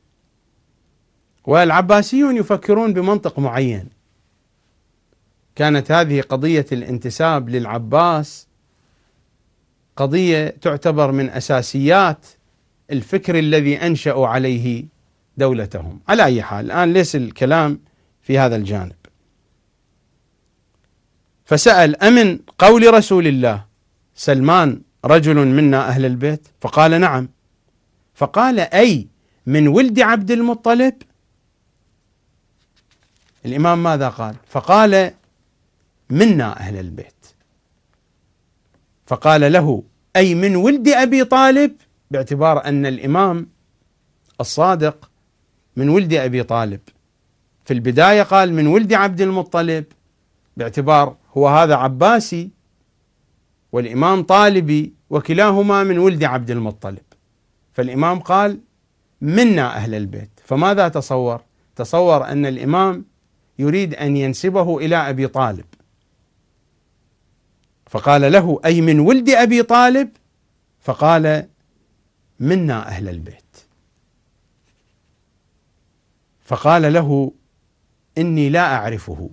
Speaker 2: والعباسيون يفكرون بمنطق معين. كانت هذه قضية الانتساب للعباس قضية تعتبر من أساسيات الفكر الذي أنشأوا عليه دولتهم. على أي حال، الآن ليس الكلام في هذا الجانب. فسأل: أمن قول رسول الله سلمان رجل منا أهل البيت؟ فقال: نعم. فقال: أي من ولد عبد المطلب؟ الإمام ماذا قال؟ فقال: منا أهل البيت. فقال له: أي من ولد أبي طالب؟ باعتبار أن الإمام الصادق من ولد أبي طالب. في البداية قال من ولد عبد المطلب باعتبار هو هذا عباسي والإمام طالبي، وكلاهما من ولد عبد المطلب. فالإمام قال: منا أهل البيت. فماذا تصور؟ تصور أن الإمام يريد أن ينسبه إلى أبي طالب، فقال له: أي من ولد أبي طالب؟ فقال: منا أهل البيت. فقال له: إني لا أعرفه.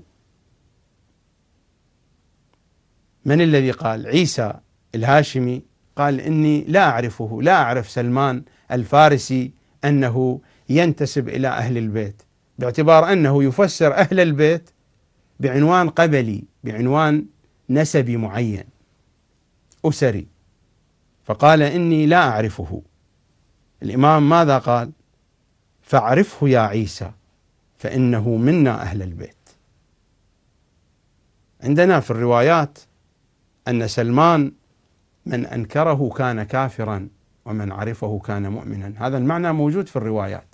Speaker 2: من الذي قال؟ عيسى الهاشمي قال: إني لا أعرفه، لا أعرف سلمان الفارسي أنه ينتسب إلى أهل البيت، باعتبار أنه يفسر أهل البيت بعنوان قبلي، بعنوان نسبي معين أسري. فقال: إني لا أعرفه. الإمام ماذا قال؟ فاعرفه يا عيسى فإنه منا أهل البيت. عندنا في الروايات أن سلمان من أنكره كان كافرا ومن عرفه كان مؤمنا، هذا المعنى موجود في الروايات.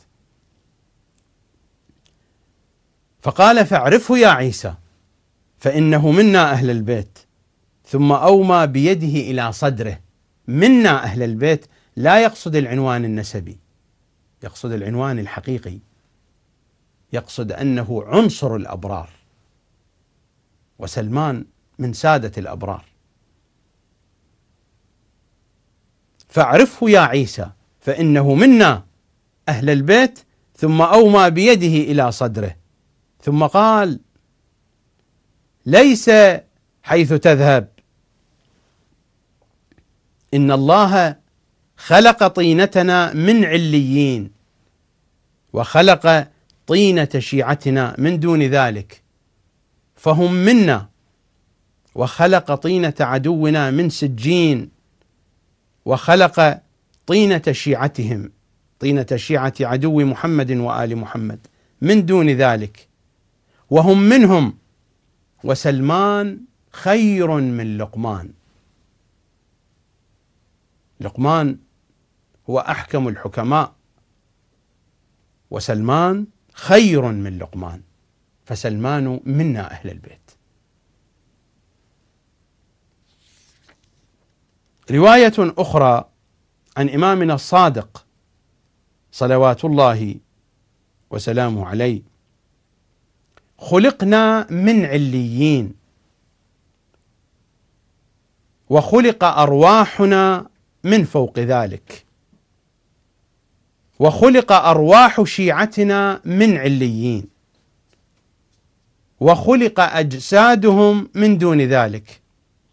Speaker 2: فقال: فاعرفه يا عيسى فإنه منا أهل البيت، ثم أومى بيده إلى صدره. منا أهل البيت لا يقصد العنوان النسبي، يقصد العنوان الحقيقي، يقصد أنه عنصر الأبرار، وسلمان من سادة الأبرار. فاعرفه يا عيسى فإنه منا أهل البيت، ثم أومى بيده إلى صدره، ثم قال: ليس حيث تذهب، إن الله خلق طينتنا من عليين، وخلق طينة شيعتنا من دون ذلك، فهم منا، وخلق طينة عدونا من سجين، وخلق طينة شيعتهم، طينة شيعة عدو محمد وآل محمد من دون ذلك، وهم منهم، وسلمان خير من لقمان. لقمان هو أحكم الحكماء، وسلمان خير من لقمان، فسلمان منا أهل البيت. رواية أخرى عن إمامنا الصادق صلوات الله وسلامه عليه: خلقنا من عليين، وخلق أرواحنا من فوق ذلك، وخلق أرواح شيعتنا من عليين، وخلق أجسادهم من دون ذلك،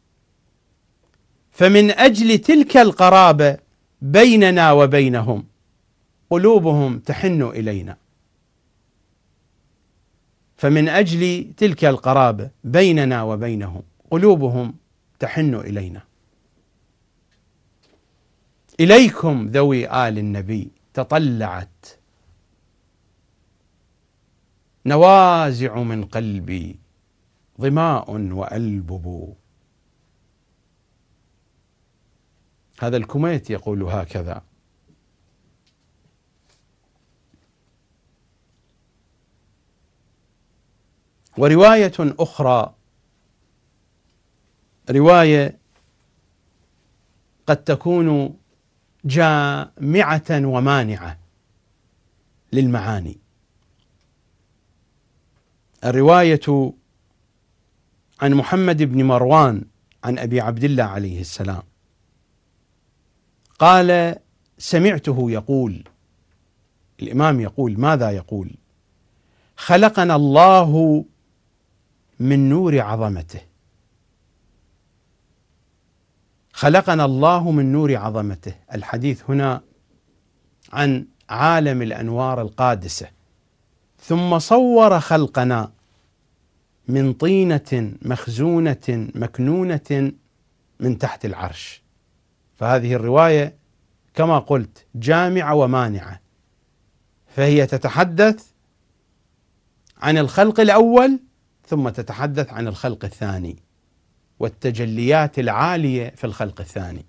Speaker 2: فمن أجل تلك القرابة بيننا وبينهم قلوبهم تحن إلينا. فمن أجل تلك القرابة بيننا وبينهم قلوبهم تحن إلينا. إليكم ذوي آل النبي تطلعت نوازع من قلبي ظماء وألبب. هذا الكميت يقول هكذا. ورواية أخرى، رواية قد تكون جامعة ومانعة للمعاني. الرواية عن محمد بن مروان عن أبي عبد الله عليه السلام قال: سمعته يقول، الإمام يقول، ماذا يقول؟ خلقنا الله من نور عظمته. خلقنا الله من نور عظمته. الحديث هنا عن عالم الأنوار القادسة. ثم صور خلقنا من طينة مخزونة مكنونة من تحت العرش. فهذه الرواية كما قلت جامعة ومانعة، فهي تتحدث عن الخلق الأول ثم تتحدث عن الخلق الثاني والتجليات العالية في الخلق الثاني.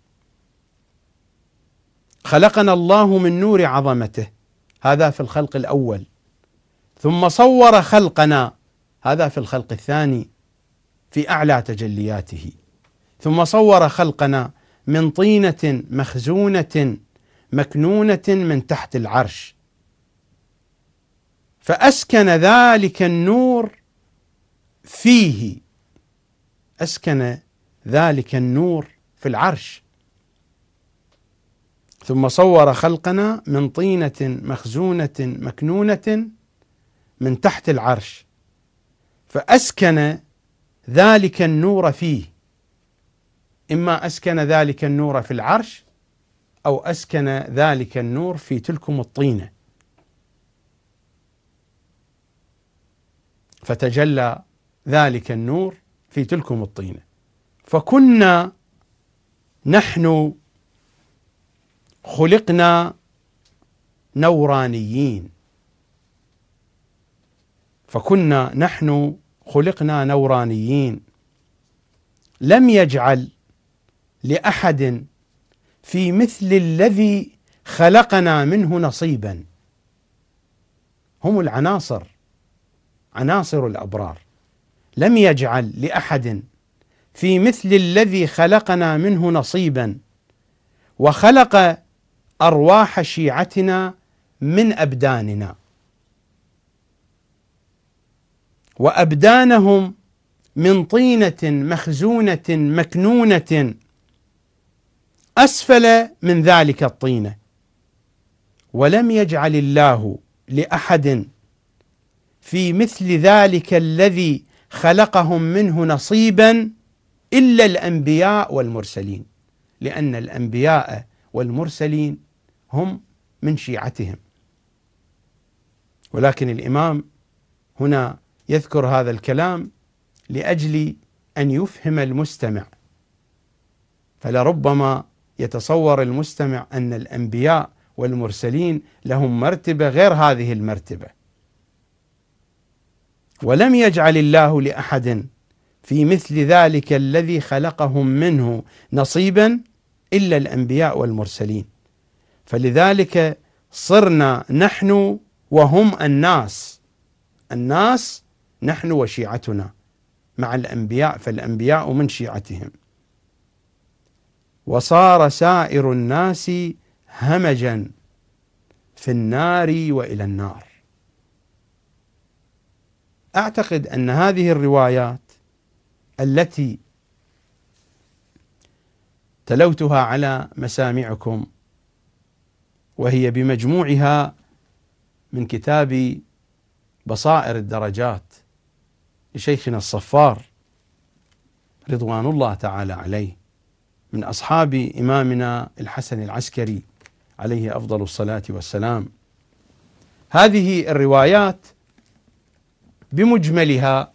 Speaker 2: خلقنا الله من نور عظمته، هذا في الخلق الأول. ثم صور خلقنا، هذا في الخلق الثاني في أعلى تجلياته. ثم صور خلقنا من طينة مخزونة مكنونة من تحت العرش، فأسكن ذلك النور فيه. أسكن ذلك النور في العرش. ثم صور خلقنا من طينة مخزونة مكنونة من تحت العرش، فأسكن ذلك النور فيه. إما أسكن ذلك النور في العرش أو أسكن ذلك النور في تلكم الطينة، فتجلى ذلك النور في تلكم الطينة. فكنا نحن خلقنا نورانيين. فكنا نحن خلقنا نورانيين، لم يجعل لأحد في مثل الذي خلقنا منه نصيبا. هم العناصر، عناصر الأبرار. لم يجعل لأحد في مثل الذي خلقنا منه نصيبا، وخلق أرواح شيعتنا من أبداننا، وأبدانهم من طينة مخزونة مكنونة أسفل من ذلك الطينة. ولم يجعل الله لأحد في مثل ذلك الذي خلقهم منه نصيبا إلا الأنبياء والمرسلين، لأن الأنبياء والمرسلين هم من شيعتهم. ولكن الإمام هنا يذكر هذا الكلام لأجل أن يفهم المستمع، فلربما يتصور المستمع أن الأنبياء والمرسلين لهم مرتبة غير هذه المرتبة. ولم يجعل الله لأحد في مثل ذلك الذي خلقهم منه نصيبا إلا الأنبياء والمرسلين. فلذلك صرنا نحن وهم الناس، الناس نحن وشيعتنا مع الأنبياء، فالأنبياء من شيعتهم. وصار سائر الناس همجا في النار وإلى النار. أعتقد أن هذه الروايات التي تلوتها على مسامعكم، وهي بمجموعها من كتاب بصائر الدرجات لشيخنا الصفار رضوان الله تعالى عليه، من أصحاب إمامنا الحسن العسكري عليه أفضل الصلاة والسلام. هذه الروايات بمجملها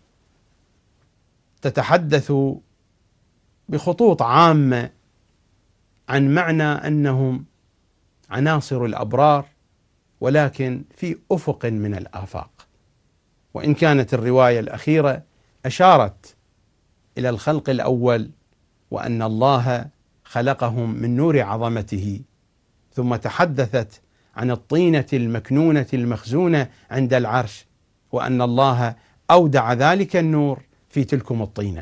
Speaker 2: تتحدث بخطوط عامة عن معنى أنهم عناصر الأبرار، ولكن في أفق من الآفاق. وإن كانت الرواية الأخيرة أشارت إلى الخلق الأول وأن الله خلقهم من نور عظمته، ثم تحدثت عن الطينة المكنونة المخزونة عند العرش، وأن الله أودع ذلك النور في تلكم الطينة.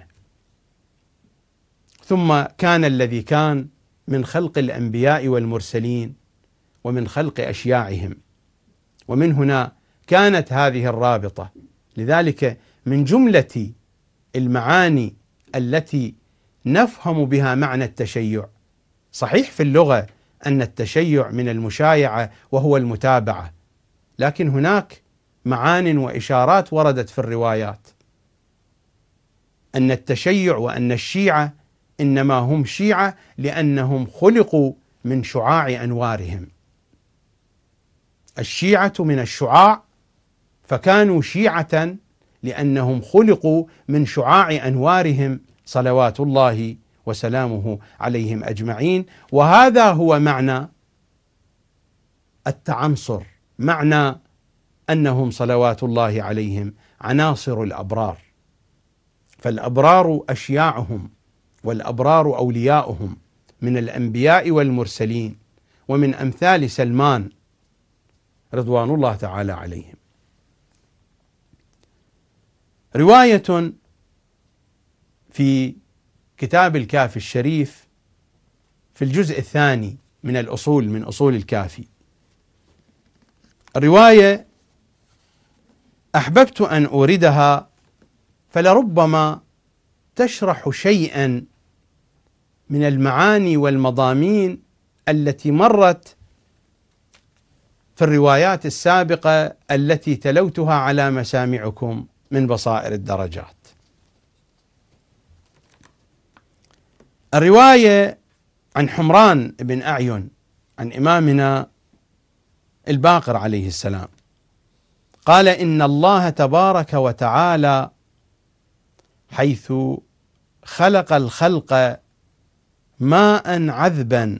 Speaker 2: ثم كان الذي كان من خلق الأنبياء والمرسلين ومن خلق أشياعهم، ومن هنا كانت هذه الرابطة. لذلك من جملة المعاني التي نفهم بها معنى التشيع، صحيح في اللغة أن التشيع من المشايعة وهو المتابعة، لكن هناك معان وإشارات وردت في الروايات أن التشيع وأن الشيعة إنما هم شيعة لأنهم خلقوا من شعاع أنوارهم. الشيعة من الشعاع، فكانوا شيعة لأنهم خلقوا من شعاع أنوارهم صلوات الله وسلامه عليهم أجمعين. وهذا هو معنى التعنصر، معنى أنهم صلوات الله عليهم عناصر الأبرار. فالأبرار أشياعهم، والأبرار أولياؤهم من الأنبياء والمرسلين، ومن أمثال سلمان رضوان الله تعالى عليهم. رواية في كتاب الكافي الشريف في الجزء الثاني من الأصول، من أصول الكافي، الرواية أحببت أن أوردها فلربما تشرح شيئا من المعاني والمضامين التي مرت في الروايات السابقة التي تلوتها على مسامعكم من بصائر الدرجات. الرواية عن حمران بن أعين عن إمامنا الباقر عليه السلام قال: إن الله تبارك وتعالى حيث خلق الخلق ماء عذبا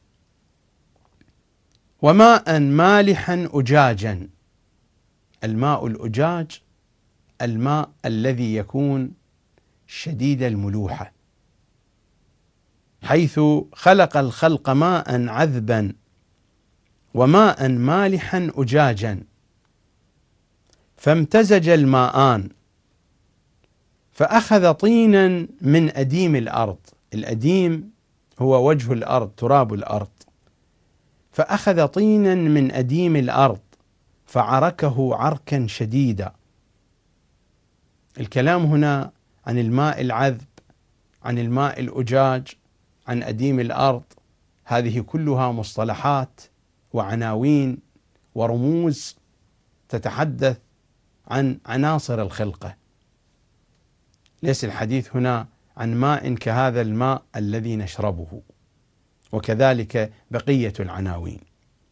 Speaker 2: وماء مالحا أجاجا. الماء الأجاج الماء الذي يكون شديد الملوحة. حيث خلق الخلق ماء عذبا وماء مالحا أجاجا، فامتزج الماءان فأخذ طينا من أديم الأرض. الأديم هو وجه الأرض، تراب الأرض. فأخذ طينا من أديم الأرض فعركه عركا شديدا. الكلام هنا عن الماء العذب، عن الماء الأجاج، عن أديم الأرض. هذه كلها مصطلحات وعناوين ورموز تتحدث عن عناصر الخلقة. ليس الحديث هنا عن ماء كهذا الماء الذي نشربه، وكذلك بقية العناوين.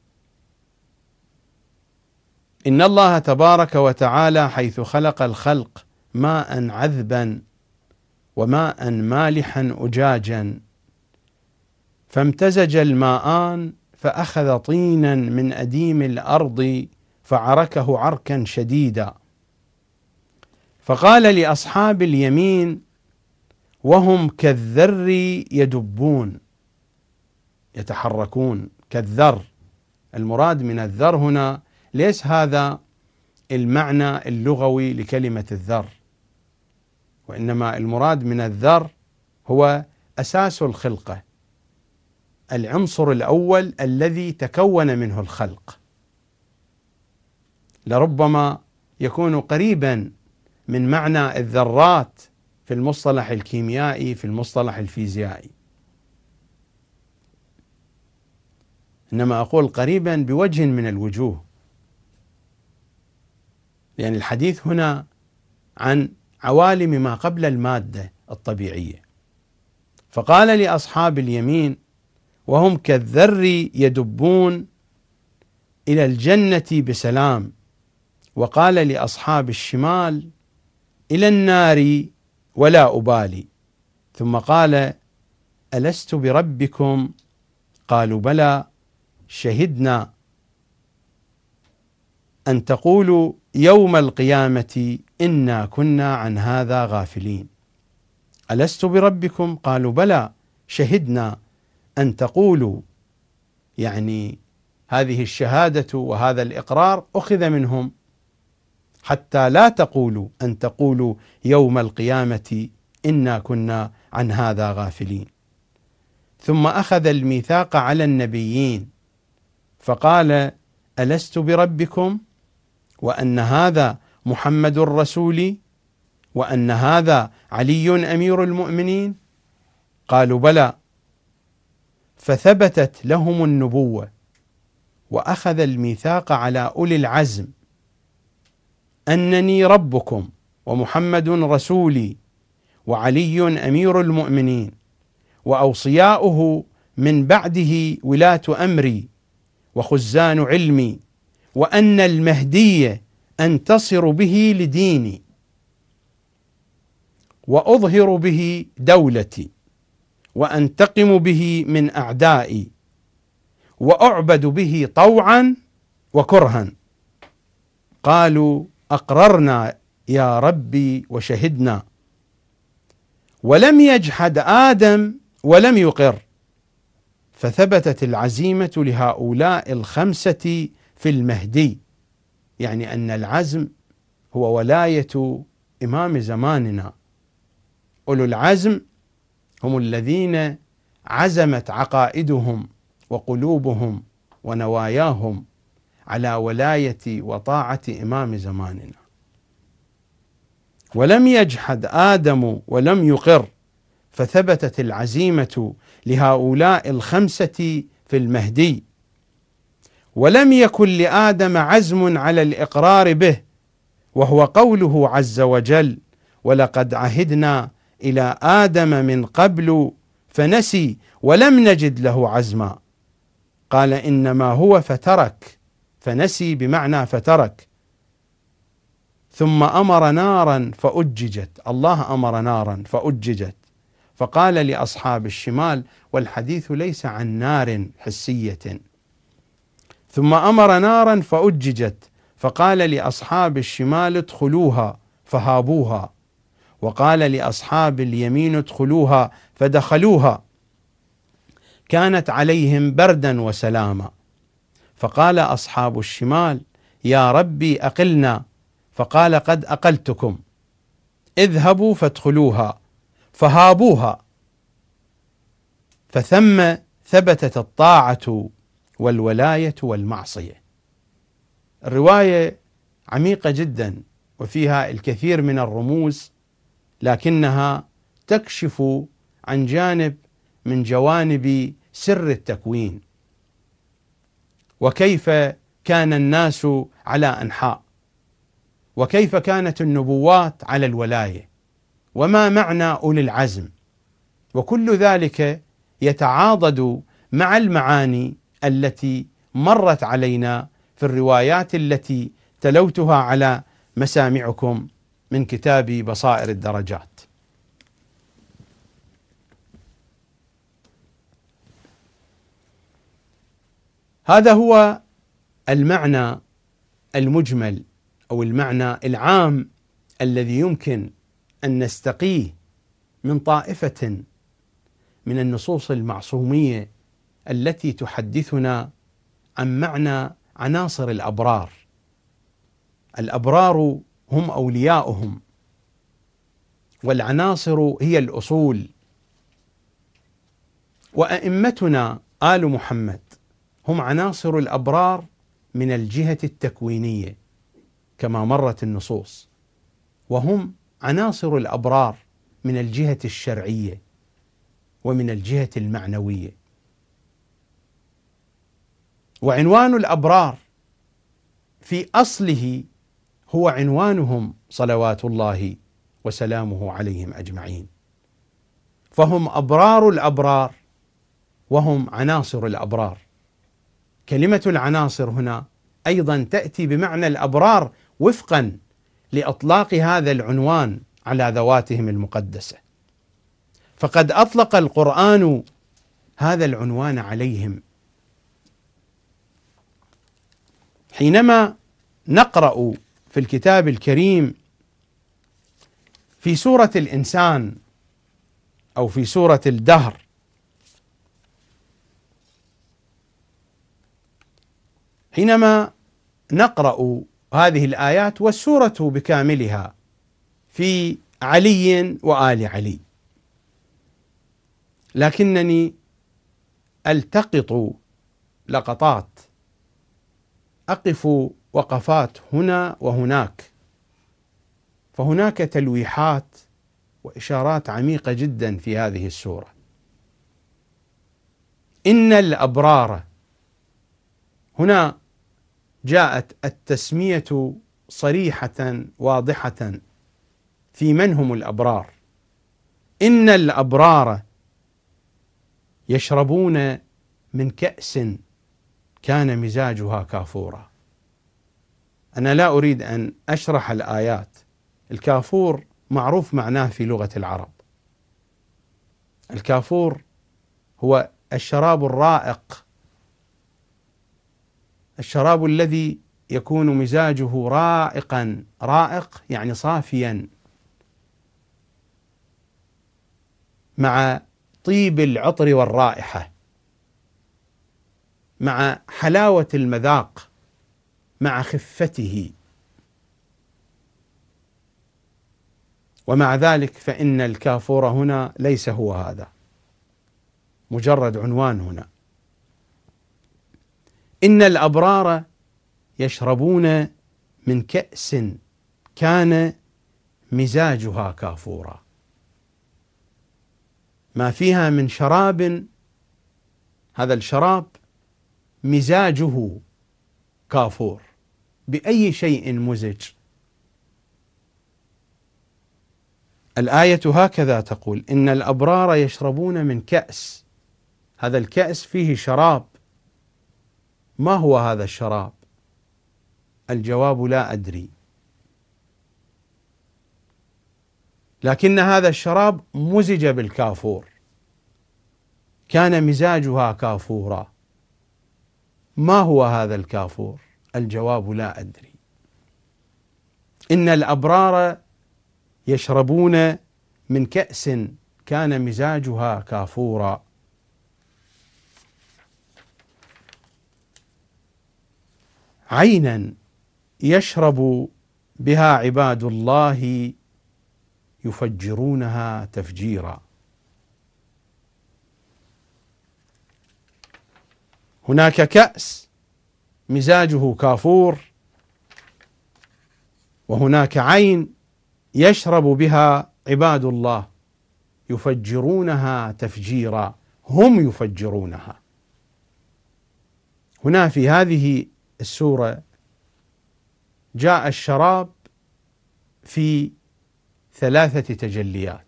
Speaker 2: إن الله تبارك وتعالى حيث خلق الخلق ماء عذبا وماء مالحا أجاجا، فامتزج الماءان فأخذ طينا من أديم الأرض فعركه عركا شديدا. فقال لأصحاب اليمين وهم كالذر يدبون، يتحركون كالذر. المراد من الذر هنا ليس هذا المعنى اللغوي لكلمة الذر، وإنما المراد من الذر هو أساس الخلقة، العنصر الأول الذي تكون منه الخلق. لربما يكون قريبا من معنى الذرات في المصطلح الكيميائي، في المصطلح الفيزيائي، إنما أقول قريبا بوجه من الوجوه، لأن الحديث هنا عن عوالم ما قبل المادة الطبيعية. فقال لأصحاب اليمين وهم كالذر يدبون إلى الجنة بسلام، وقال لأصحاب الشمال إلى النار ولا أبالي. ثم قال: ألست بربكم؟ قالوا: بلى، شهدنا أن تقولوا يوم القيامة إنا كنا عن هذا غافلين. ألست بربكم؟ قالوا: بلى، شهدنا أن تقولوا، يعني هذه الشهادة وهذا الإقرار أخذ منهم حتى لا تقولوا أن تقولوا يوم القيامة إنا كنا عن هذا غافلين. ثم أخذ الميثاق على النبيين فقال: ألست بربكم؟ وأن هذا محمد رسولي؟ وأن هذا علي أمير المؤمنين؟ قالوا: بلى. فثبتت لهم النبوة، وأخذ الميثاق على أولي العزم أنني ربكم ومحمد رسولي وعلي أمير المؤمنين وأوصياؤه من بعده ولاة أمري وخزان علمي، وأن المهدي أنتصر به لديني وأظهر به دولتي وأنتقم به من أعدائي وأعبد به طوعا وكرها. قالوا: أقررنا يا ربي وشهدنا. ولم يجحد آدم ولم يقر، فثبتت العزيمة لهؤلاء الخمسة في المهدي، يعني أن العزم هو ولاية إمام زماننا. أولو العزم هم الذين عزمت عقائدهم وقلوبهم ونواياهم على ولاية وطاعة إمام زماننا. ولم يجحد آدم ولم يقر، فثبتت العزيمة لهؤلاء الخمسة في المهدي. ولم يكن لآدم عزم على الإقرار به، وهو قوله عز وجل: ولقد عهدنا إلى آدم من قبل فنسي ولم نجد له عزما. قال: إنما هو فترك، فنسي بمعنى فترك. ثم أمر نارا فأججت، الله أمر نارا فأججت، فقال لأصحاب الشمال، والحديث ليس عن نار حسية، ثم أمر نارا فأججت فقال لأصحاب الشمال ادخلوها فهابوها، وقال لأصحاب اليمين ادخلوها فدخلوها، كانت عليهم بردا وسلاما. فقال أصحاب الشمال: يا ربي أقلنا، فقال: قد أقلتكم، اذهبوا فادخلوها فهابوها. فثم ثبتت الطاعة والولاية والمعصية. الرواية عميقة جدا وفيها الكثير من الرموز، لكنها تكشف عن جانب من جوانب سر التكوين، وكيف كان الناس على أنحاء، وكيف كانت النبوات على الولاية، وما معنى أولي العزم، وكل ذلك يتعاضد مع المعاني التي مرت علينا في الروايات التي تلوتها على مسامعكم من كتاب بصائر الدرجات. هذا هو المعنى المجمل أو المعنى العام الذي يمكن أن نستقيه من طائفة من النصوص المعصومية التي تحدثنا عن معنى عناصر الأبرار. الأبرار هم أولياؤهم، والعناصر هي الأصول. وأئمتنا آل محمد هم عناصر الأبرار من الجهة التكوينية كما مرت النصوص، وهم عناصر الأبرار من الجهة الشرعية ومن الجهة المعنوية. وعنوان الأبرار في أصله هو عنوانهم صلوات الله وسلامه عليهم أجمعين. فهم أبرار الأبرار وهم عناصر الأبرار. كلمة العناصر هنا أيضا تأتي بمعنى الأبرار وفقا لإطلاق هذا العنوان على ذواتهم المقدسة، فقد أطلق القرآن هذا العنوان عليهم. حينما نقرأ في الكتاب الكريم في سورة الإنسان أو في سورة الدهر حينما نقرأ هذه الآيات والسورة بكاملها في علي وآل علي، لكنني ألتقط لقطات، أقف وقفات هنا وهناك، فهناك تلويحات وإشارات عميقة جدا في هذه السورة. إن الأبرار، هنا جاءت التسمية صريحة واضحة في من هم الأبرار. إن الأبرار يشربون من كأس كان مزاجها كافورا. أنا لا أريد أن أشرح الآيات، الكافور معروف معناه في لغة العرب. الكافور هو الشراب الرائق، الشراب الذي يكون مزاجه رائقا، رائق يعني صافيا، مع طيب العطر والرائحة، مع حلاوة المذاق، مع خفته. ومع ذلك فإن الكافور هنا ليس هو هذا، مجرد عنوان هنا. إن الأبرار يشربون من كأس كان مزاجها كافورا. ما فيها من شراب، هذا الشراب مزاجه كافور، بأي شيء مزج. الآية هكذا تقول: إن الأبرار يشربون من كأس، هذا الكأس فيه شراب. ما هو هذا الشراب؟ الجواب لا أدري، لكن هذا الشراب مزج بالكافور، كان مزاجها كافورا. ما هو هذا الكافور؟ الجواب لا أدري. إن الأبرار يشربون من كأس كان مزاجها كافورا. عينا يشرب بها عباد الله يفجرونها تفجيرا. هناك كأس مزاجه كافور، وهناك عين يشرب بها عباد الله يفجرونها تفجيرا، هم يفجرونها. هنا في هذه السورة جاء الشراب في 3 تجليات،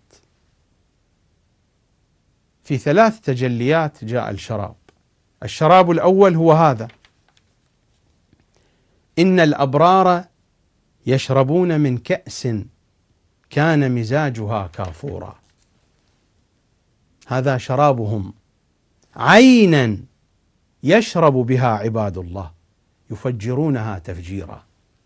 Speaker 2: في 3 تجليات جاء الشراب. الشراب الأول هو هذا: إن الأبرار يشربون من كأس كان مزاجها كافورا. هذا شرابهم، عينا يشرب بها عباد الله يفجرونها تفجيرا.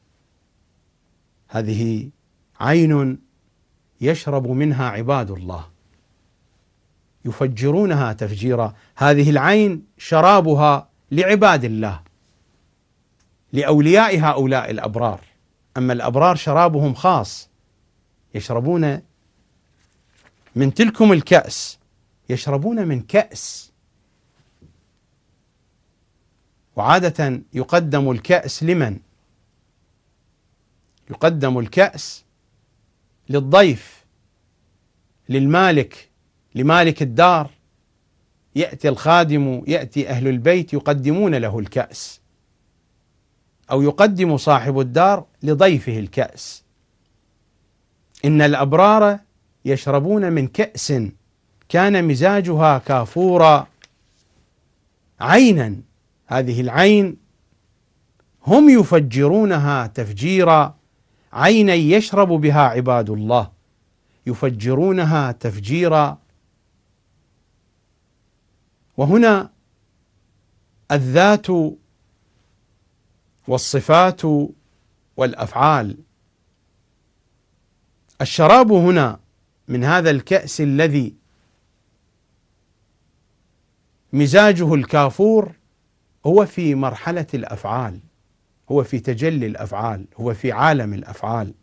Speaker 2: هذه عين يشرب منها عباد الله يفجرونها تفجيرا. هذه العين شرابها لعباد الله، لأولياء هؤلاء الأبرار. أما الأبرار شرابهم خاص، يشربون من تلكم الكأس، يشربون من كأس. وعادة يقدم الكأس لمن؟ يقدم الكأس للضيف، للمالك، لمالك الدار. يأتي الخادم، يأتي أهل البيت يقدمون له الكأس، أو يقدم صاحب الدار لضيفه الكأس. إن الأبرار يشربون من كأس كان مزاجها كافورا عينا، هذه العين هم يفجرونها تفجيرا، عينا يشرب بها عباد الله، يفجرونها تفجيرا. وهنا الذات والصفات والأفعال. الشراب هنا من هذا الكأس الذي مزاجه الكافور هو في مرحلة الأفعال، هو في تجلي الأفعال، هو في عالم الأفعال.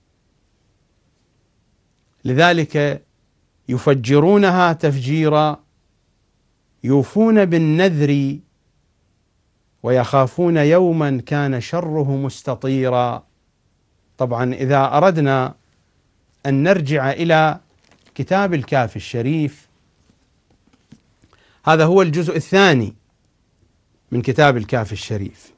Speaker 2: لذلك يفجرونها تفجيرا، يوفون بالنذر ويخافون يوما كان شره مستطيرا. طبعا إذا أردنا أن نرجع إلى كتاب الكافي الشريف، هذا هو الجزء الثاني من كتاب الكافي الشريف.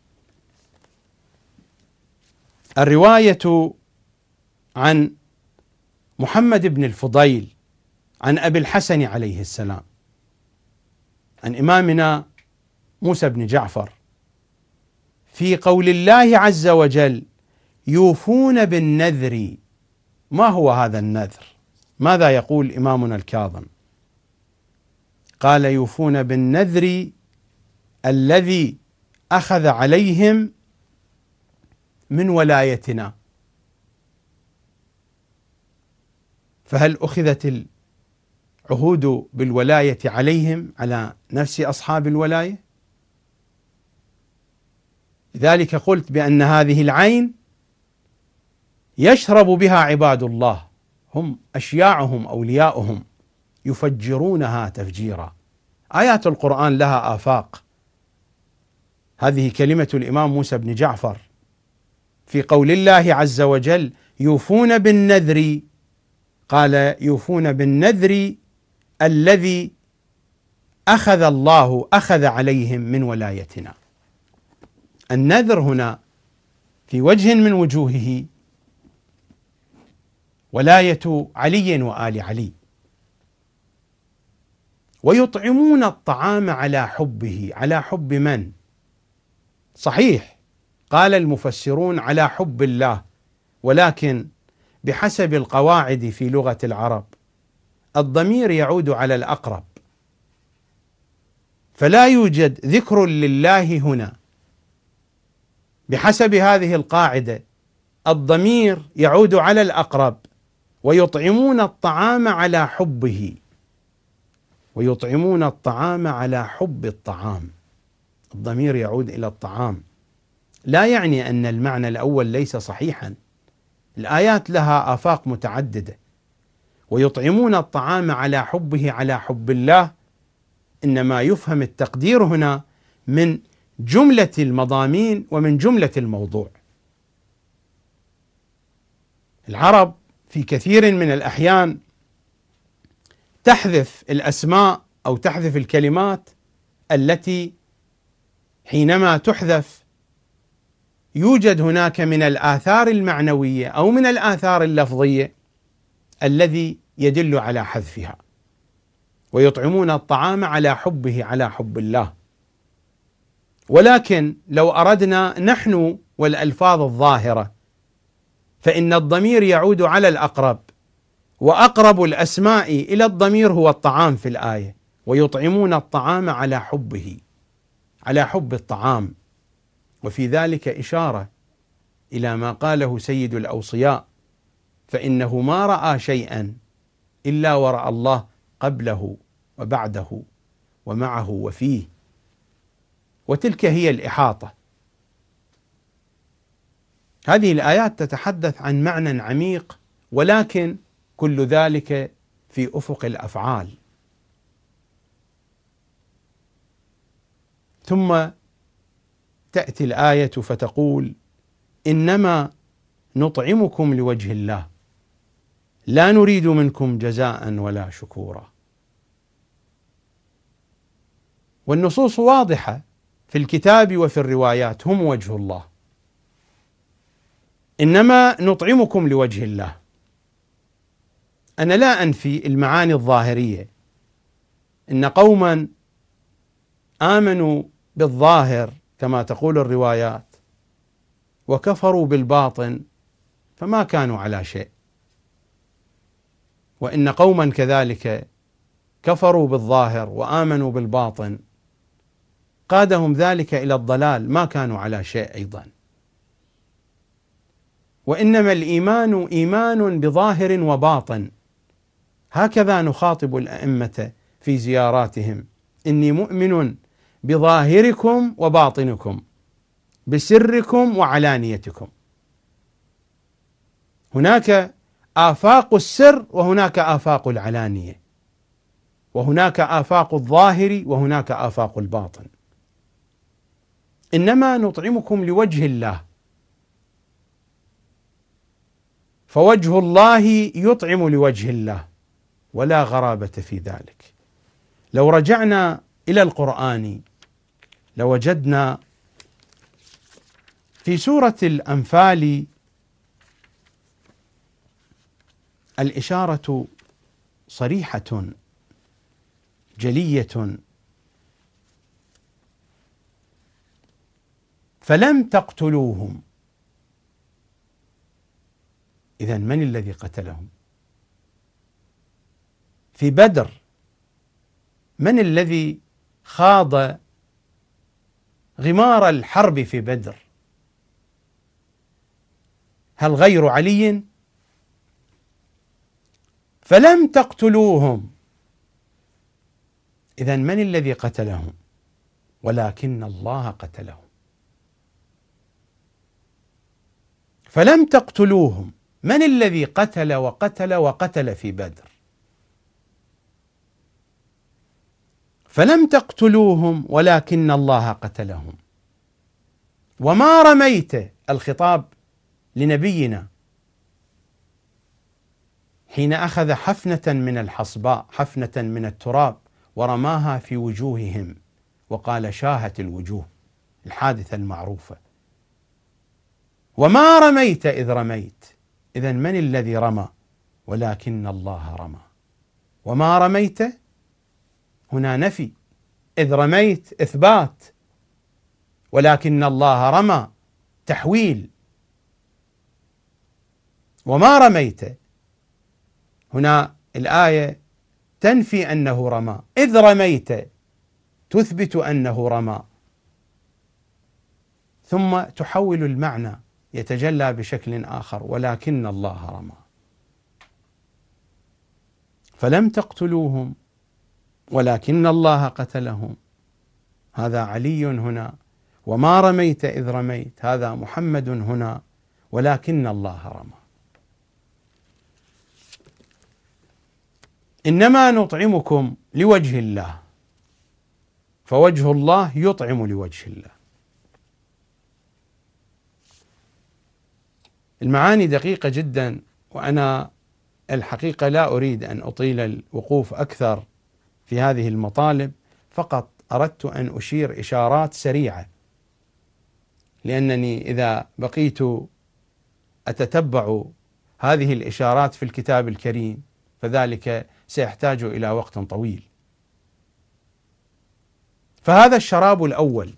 Speaker 2: الرواية عن محمد بن الفضيل عن أبي الحسن عليه السلام عن إمامنا موسى بن جعفر في قول الله عز وجل: يوفون بالنذر. ما هو هذا النذر؟ ماذا يقول إمامنا الكاظم؟ قال: يوفون بالنذر الذي أخذ عليهم من ولايتنا. فهل أخذت العهود بالولاية عليهم على نفس أصحاب الولاية؟ لذلك قلت بأن هذه العين يشرب بها عباد الله، هم أشياعهم أولياؤهم، يفجرونها تفجيرا. آيات القرآن لها آفاق. هذه كلمة الإمام موسى بن جعفر في قول الله عز وجل: يوفون بالنذر، قال: يوفون بالنذر الذي أخذ عليهم من ولايتنا. النذر هنا في وجه من وجوهه ولاية علي وآل علي. ويطعمون الطعام على حبه، على حب من؟ صحيح قال المفسرون على حب الله، ولكن بحسب القواعد في لغة العرب الضمير يعود على الأقرب، فلا يوجد ذكر لله هنا. بحسب هذه القاعدة الضمير يعود على الأقرب. ويطعمون الطعام على حبه، ويطعمون الطعام على حب الطعام، الضمير يعود إلى الطعام. لا يعني أن المعنى الأول ليس صحيحا، الآيات لها آفاق متعددة. ويطعمون الطعام على حبه، على حب الله، إنما يفهم التقدير هنا من جملة المضامين ومن جملة الموضوع. العرب في كثير من الأحيان تحذف الأسماء أو تحذف الكلمات التي حينما تحذف يوجد هناك من الآثار المعنوية أو من الآثار اللفظية الذي يدل على حذفها. ويطعمون الطعام على حبه، على حب الله. ولكن لو أردنا نحن والألفاظ الظاهرة فإن الضمير يعود على الأقرب، وأقرب الأسماء إلى الضمير هو الطعام في الآية. ويطعمون الطعام على حبه، على حب الطعام. وفي ذلك إشارة إلى ما قاله سيد الأوصياء: فإنه ما رأى شيئا إلا ورأى الله قبله وبعده ومعه وفيه. وتلك هي الإحاطة. هذه الآيات تتحدث عن معنى عميق، ولكن كل ذلك في أفق الأفعال. ثم تأتي الآية فتقول: إنما نطعمكم لوجه الله لا نريد منكم جزاء ولا شكورا. والنصوص واضحة في الكتاب وفي الروايات، هم وجه الله. إنما نطعمكم لوجه الله، أنا لا أنفي المعاني الظاهرية، إن قوما آمنوا بالظاهر كما تقول الروايات وكفروا بالباطن فما كانوا على شيء، وإن قوما كذلك كفروا بالظاهر وآمنوا بالباطن قادهم ذلك إلى الضلال، ما كانوا على شيء أيضا. وإنما الإيمان إيمان بظاهر وباطن، هكذا نخاطب الأئمة في زياراتهم: إني مؤمن بظاهركم وباطنكم، بسركم وعلانيتكم. هناك آفاق السر وهناك آفاق العلانية، وهناك آفاق الظاهر وهناك آفاق الباطن. إنما نطعمكم لوجه الله، فوجه الله يطعم لوجه الله، ولا غرابة في ذلك. لو رجعنا إلى القرآن لوجدنا في سورة الأنفال الإشارة صريحة جلية: فلم تقتلوهم. إذن من الذي قتلهم؟ في بدر من الذي خاض غمار الحرب في بدر؟ هل غير علي؟ فلم تقتلوهم. إذن من الذي قتلهم؟ ولكن الله قتلهم. فلم تقتلوهم، من الذي قتل وقتل وقتل في بدر؟ فلم تقتلوهم ولكن الله قتلهم. وما رميت، الخطاب لنبينا حين أخذ حفنة من الحصباء، حفنة من التراب، ورماها في وجوههم وقال: شاهت الوجوه، الحادثة المعروفة. وما رميت إذ رميت. إذن من الذي رمى؟ ولكن الله رمى. وما رميت هنا نفي، إذ رميت إثبات، ولكن الله رمى تحويل. وما رميت هنا الآية تنفي أنه رمى، إذ رميت تثبت أنه رمى، ثم تحول المعنى يتجلى بشكل آخر: ولكن الله رمى. فلم تقتلوهم ولكن الله قتلهم، هذا علي هنا. وما رميت إذ رميت، هذا محمد هنا، ولكن الله رمى. إنما نطعمكم لوجه الله، فوجه الله يطعم لوجه الله. المعاني دقيقة جدا، وأنا الحقيقة لا أريد أن أطيل الوقوف أكثر في هذه المطالب، فقط أردت أن أشير إشارات سريعة، لأنني إذا بقيت أتتبع هذه الإشارات في الكتاب الكريم فذلك سيحتاج إلى وقت طويل. فهذا الشراب الأول: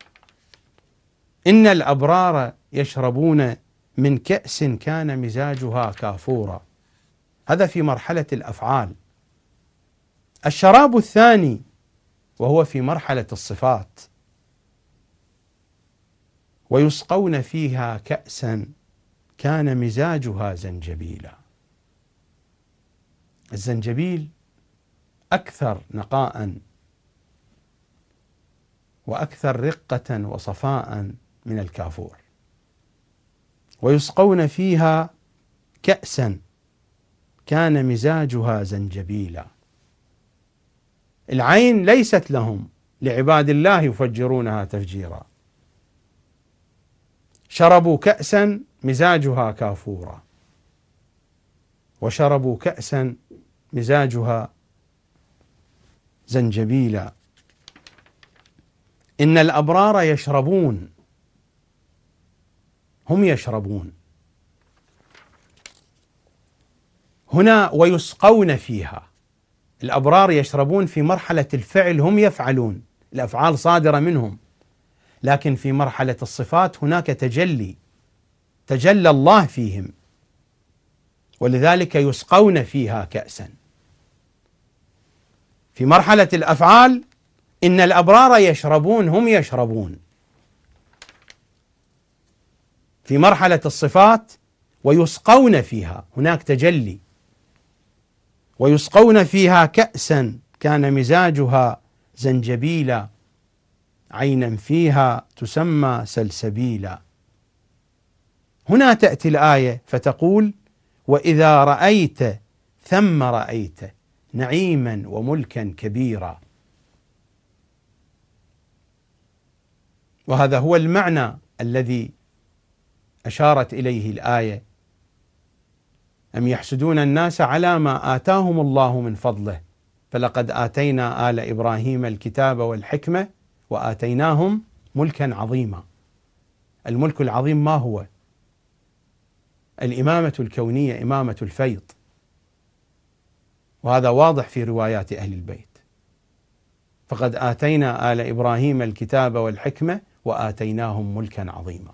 Speaker 2: إن الأبرار يشربون من كأس كان مزاجها كافورا، هذا في مرحلة الأفعال. الشراب الثاني وهو في مرحلة الصفات: ويسقون فيها كأسا كان مزاجها زنجبيلا. الزنجبيل أكثر نقاء وأكثر رقة وصفاء من الكافور. ويسقون فيها كأسا كان مزاجها زنجبيلا. العين ليست لهم، لعباد الله يفجرونها تفجيرا. شربوا كأسا مزاجها كافورا، وشربوا كأسا مزاجها زنجبيلا. إن الأبرار يشربون، هم يشربون. هنا ويسقون فيها، الأبرار يشربون في مرحلة الفعل، هم يفعلون، الأفعال صادرة منهم، لكن في مرحلة الصفات هناك تجلى الله فيهم، ولذلك يسقون فيها كأسا. في مرحلة الأفعال إن الأبرار يشربون، هم يشربون. في مرحلة الصفات ويسقون فيها، هناك تجلي. ويسقون فيها كأسا كان مزاجها زنجبيلا عينا فيها تسمى سلسبيلا. هنا تأتي الآية فتقول: وإذا رأيت ثم رأيت نعيما وملكا كبيرا. وهذا هو المعنى الذي أشارت إليه الآية: أم يحسدون الناس على ما آتاهم الله من فضله فلقد آتينا آل إبراهيم الكتاب والحكمة وآتيناهم ملكا عظيما. الملك العظيم ما هو؟ الإمامة الكونية، إمامة الفيض، وهذا واضح في روايات أهل البيت: فقد آتينا آل إبراهيم الكتاب والحكمة وآتيناهم ملكا عظيما.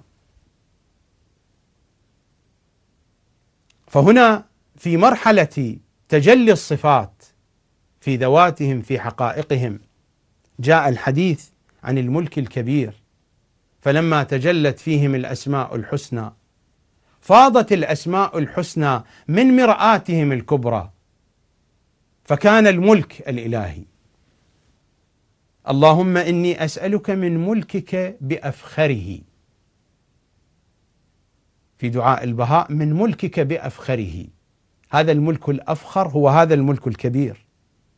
Speaker 2: فهنا في مرحلة تجلي الصفات في ذواتهم في حقائقهم جاء الحديث عن الملك الكبير، فلما تجلت فيهم الأسماء الحسنى فاضت الأسماء الحسنى من مرآتهم الكبرى، فكان الملك الإلهي. اللهم إني أسألك من ملكك بأفخره، في دعاء البهاء: من ملكك بأفخره. هذا الملك الأفخر هو هذا الملك الكبير.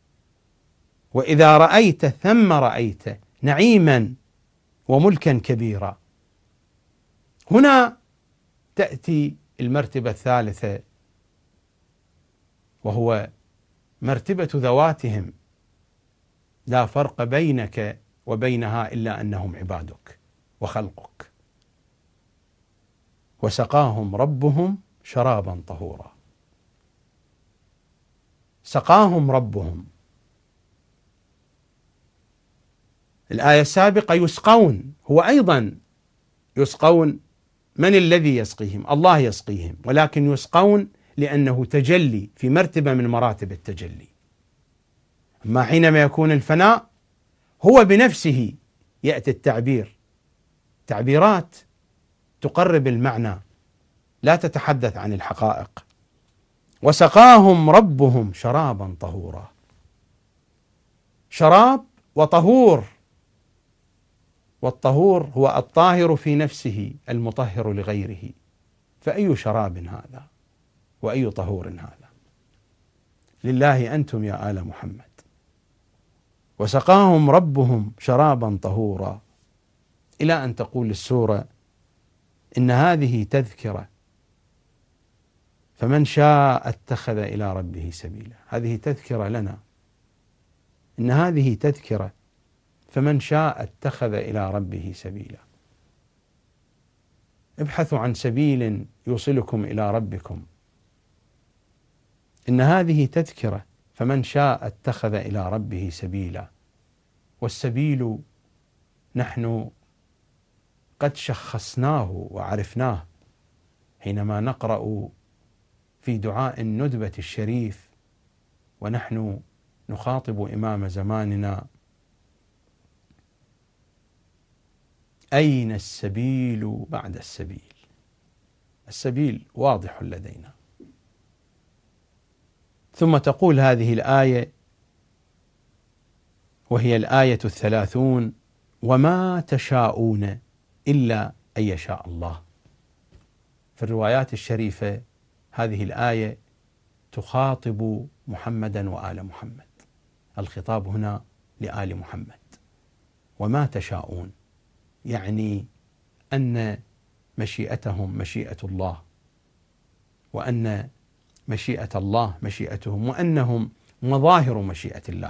Speaker 2: وإذا رأيت ثم رأيت نعيما وملكا كبيرا. هنا تأتي المرتبة الثالثة، وهو مرتبة ذواتهم: لا فرق بينك وبينها إلا أنهم عبادك وخلقك. وسقاهم ربهم شرابا طهورا. سقاهم ربهم. الآية السابقة يسقون، هو أيضا يسقون. من الذي يسقيهم؟ الله يسقيهم، ولكن يسقون لأنه تجلي في مرتبة من مراتب التجلي. أما حينما يكون الفناء هو بنفسه يأتي التعبير، تعبيرات تقرب المعنى لا تتحدث عن الحقائق. وسقاهم ربهم شرابا طهورا. شراب وطهور، والطهور هو الطاهر في نفسه المطهر لغيره، فأي شراب هذا وأي طهور هذا؟ لله أنتم يا آل محمد. وسقاهم ربهم شرابا طهورا، إلى أن تقول السورة: إن هذه تذكرة فمن شاء اتخذ إلى ربه سبيلا. هذه تذكرة لنا، إن هذه تذكرة فمن شاء اتخذ إلى ربه سبيلا. ابحثوا عن سبيل يوصلكم إلى ربكم. إن هذه تذكرة فمن شاء اتخذ إلى ربه سبيلا. والسبيل نحن قد شخصناه وعرفناه حينما نقرأ في دعاء الندبة الشريف ونحن نخاطب إمام زماننا: أين السبيل بعد السبيل؟ السبيل واضح لدينا. ثم تقول هذه الآية، وهي الآية 30: وما تشاءون إلا أن يشاء الله. في الروايات الشريفة هذه الآية تخاطب محمدا وآل محمد، الخطاب هنا لآل محمد. وما تشاءون يعني أن مشيئتهم مشيئة الله، وأن مشيئة الله مشيئتهم، وأنهم مظاهر مشيئة الله،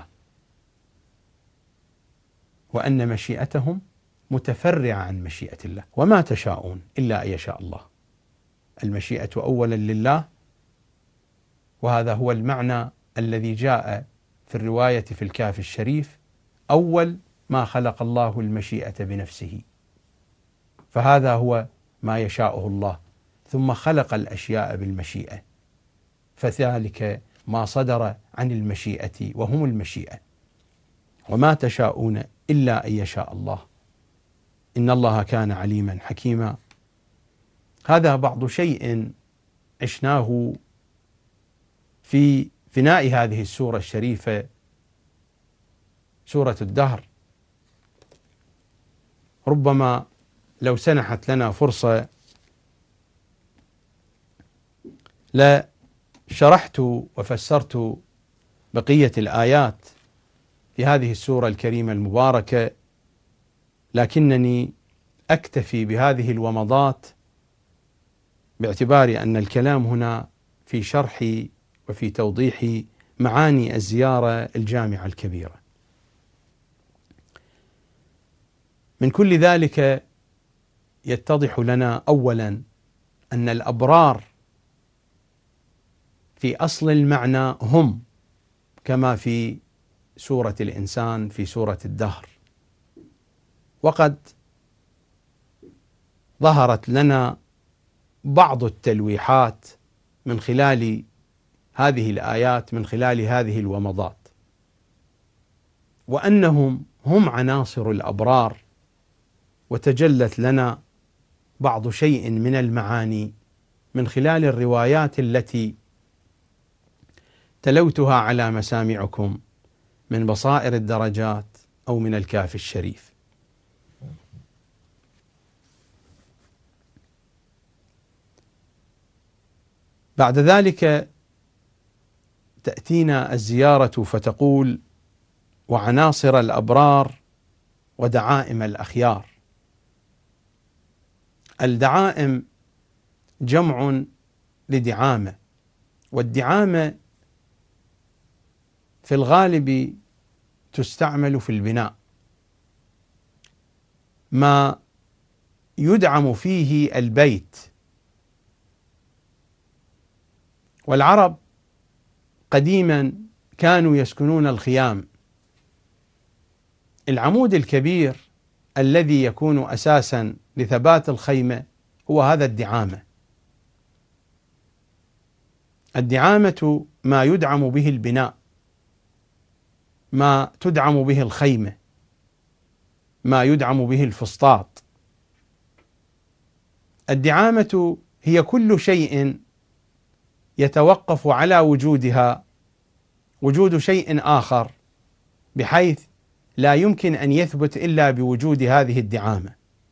Speaker 2: وأن مشيئتهم متفرعة عن مشيئة الله. وما تشاءون إلا أن يشاء الله. المشيئة أولا لله، وهذا هو المعنى الذي جاء في الرواية في الكافي الشريف: أول ما خلق الله المشيئة بنفسه، فهذا هو ما يشاءه الله، ثم خلق الأشياء بالمشيئة، فذلك ما صدر عن المشيئة وهم المشيئة، وما تشاءون إلا أن يشاء الله، إن الله كان عليما حكيما. هذا بعض شيء عشناه في فناء هذه السورة الشريفة، سورة الدهر. ربما لو سنحت لنا فرصة لشرحت وفسرت بقية الآيات في هذه السورة الكريمة المباركة، لكنني أكتفي بهذه الومضات باعتبار أن الكلام هنا في شرح وفي توضيح معاني الزيارة الجامعة الكبيرة. من كل ذلك يتضح لنا أولا أن الأبرار في أصل المعنى هم، كما في سورة الإنسان في سورة الدهر، وقد ظهرت لنا بعض التلويحات من خلال هذه الآيات، من خلال هذه الومضات، وأنهم هم عناصر الأبرار، وتجلت لنا بعض شيء من المعاني من خلال الروايات التي تلوتها على مسامعكم من بصائر الدرجات أو من الكافي الشريف. بعد ذلك تأتينا الزيارة فتقول: وعناصر الأبرار ودعائم الأخيار. الدعائم جمع لدعامة، والدعامة في الغالب تستعمل في البناء، ما يدعم فيه البيت. والعرب قديما كانوا يسكنون الخيام. العمود الكبير الذي يكون أساسا لثبات الخيمة هو هذا الدعامة. الدعامة ما يدعم به البناء، ما تدعم به الخيمة، ما يدعم به الفسطاط. الدعامة هي كل شيء يتوقف على وجودها وجود شيء آخر، بحيث لا يمكن أن يثبت إلا بوجود هذه الدعامة.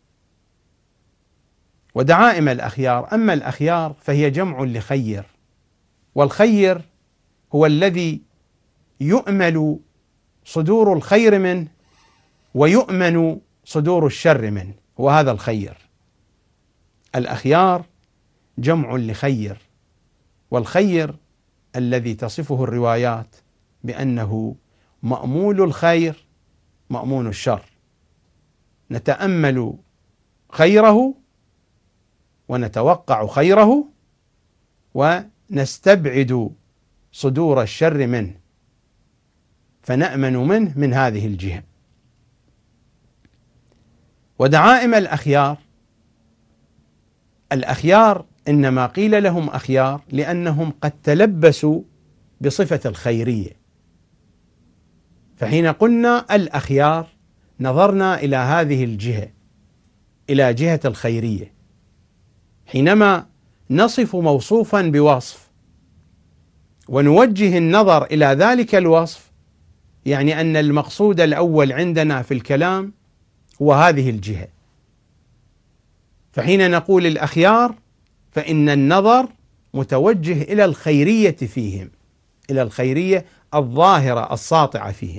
Speaker 2: ودعائم الأخيار، أما الأخيار فهي جمع لخير، والخير هو الذي يؤمل صدور الخير منه ويؤمن صدور الشر منه، وهذا الخير. الأخيار جمع لخير، والخير الذي تصفه الروايات بأنه مأمول الخير مأمون الشر، نتأمل خيره ونتوقع خيره ونستبعد صدور الشر منه، فنأمن منه من هذه الجهة. ودعائم الأخيار، الأخيار إنما قيل لهم أخيار لأنهم قد تلبسوا بصفة الخيرية، فحين قلنا الأخيار نظرنا إلى هذه الجهة، إلى جهة الخيرية. حينما نصف موصوفا بوصف ونوجه النظر إلى ذلك الوصف، يعني أن المقصود الأول عندنا في الكلام هو هذه الجهة. فحين نقول الأخيار فإن النظر متوجه إلى الخيرية فيهم، إلى الخيرية الظاهرة الساطعة فيهم.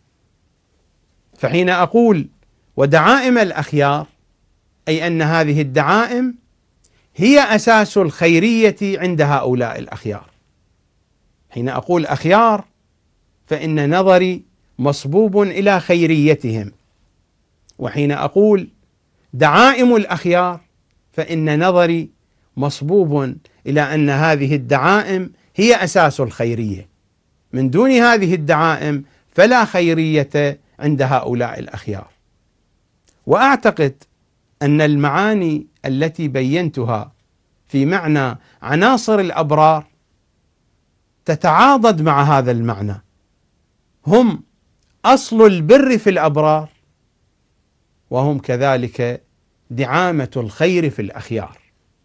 Speaker 2: فحين أقول ودعائم الأخيار، أي أن هذه الدعائم هي أساس الخيرية عند هؤلاء الأخيار. حين أقول أخيار فإن نظري مصبوب إلى خيريتهم، وحين أقول دعائم الأخيار فإن نظري مصبوب إلى أن هذه الدعائم هي أساس الخيرية. من دون هذه الدعائم فلا خيرية عند هؤلاء الأخيار. وأعتقد أن المعاني التي بينتها في معنى عناصر الأبرار تتعاضد مع هذا المعنى، هم أصل البر في الأبرار، وهم كذلك دعامة الخير في الأخيار.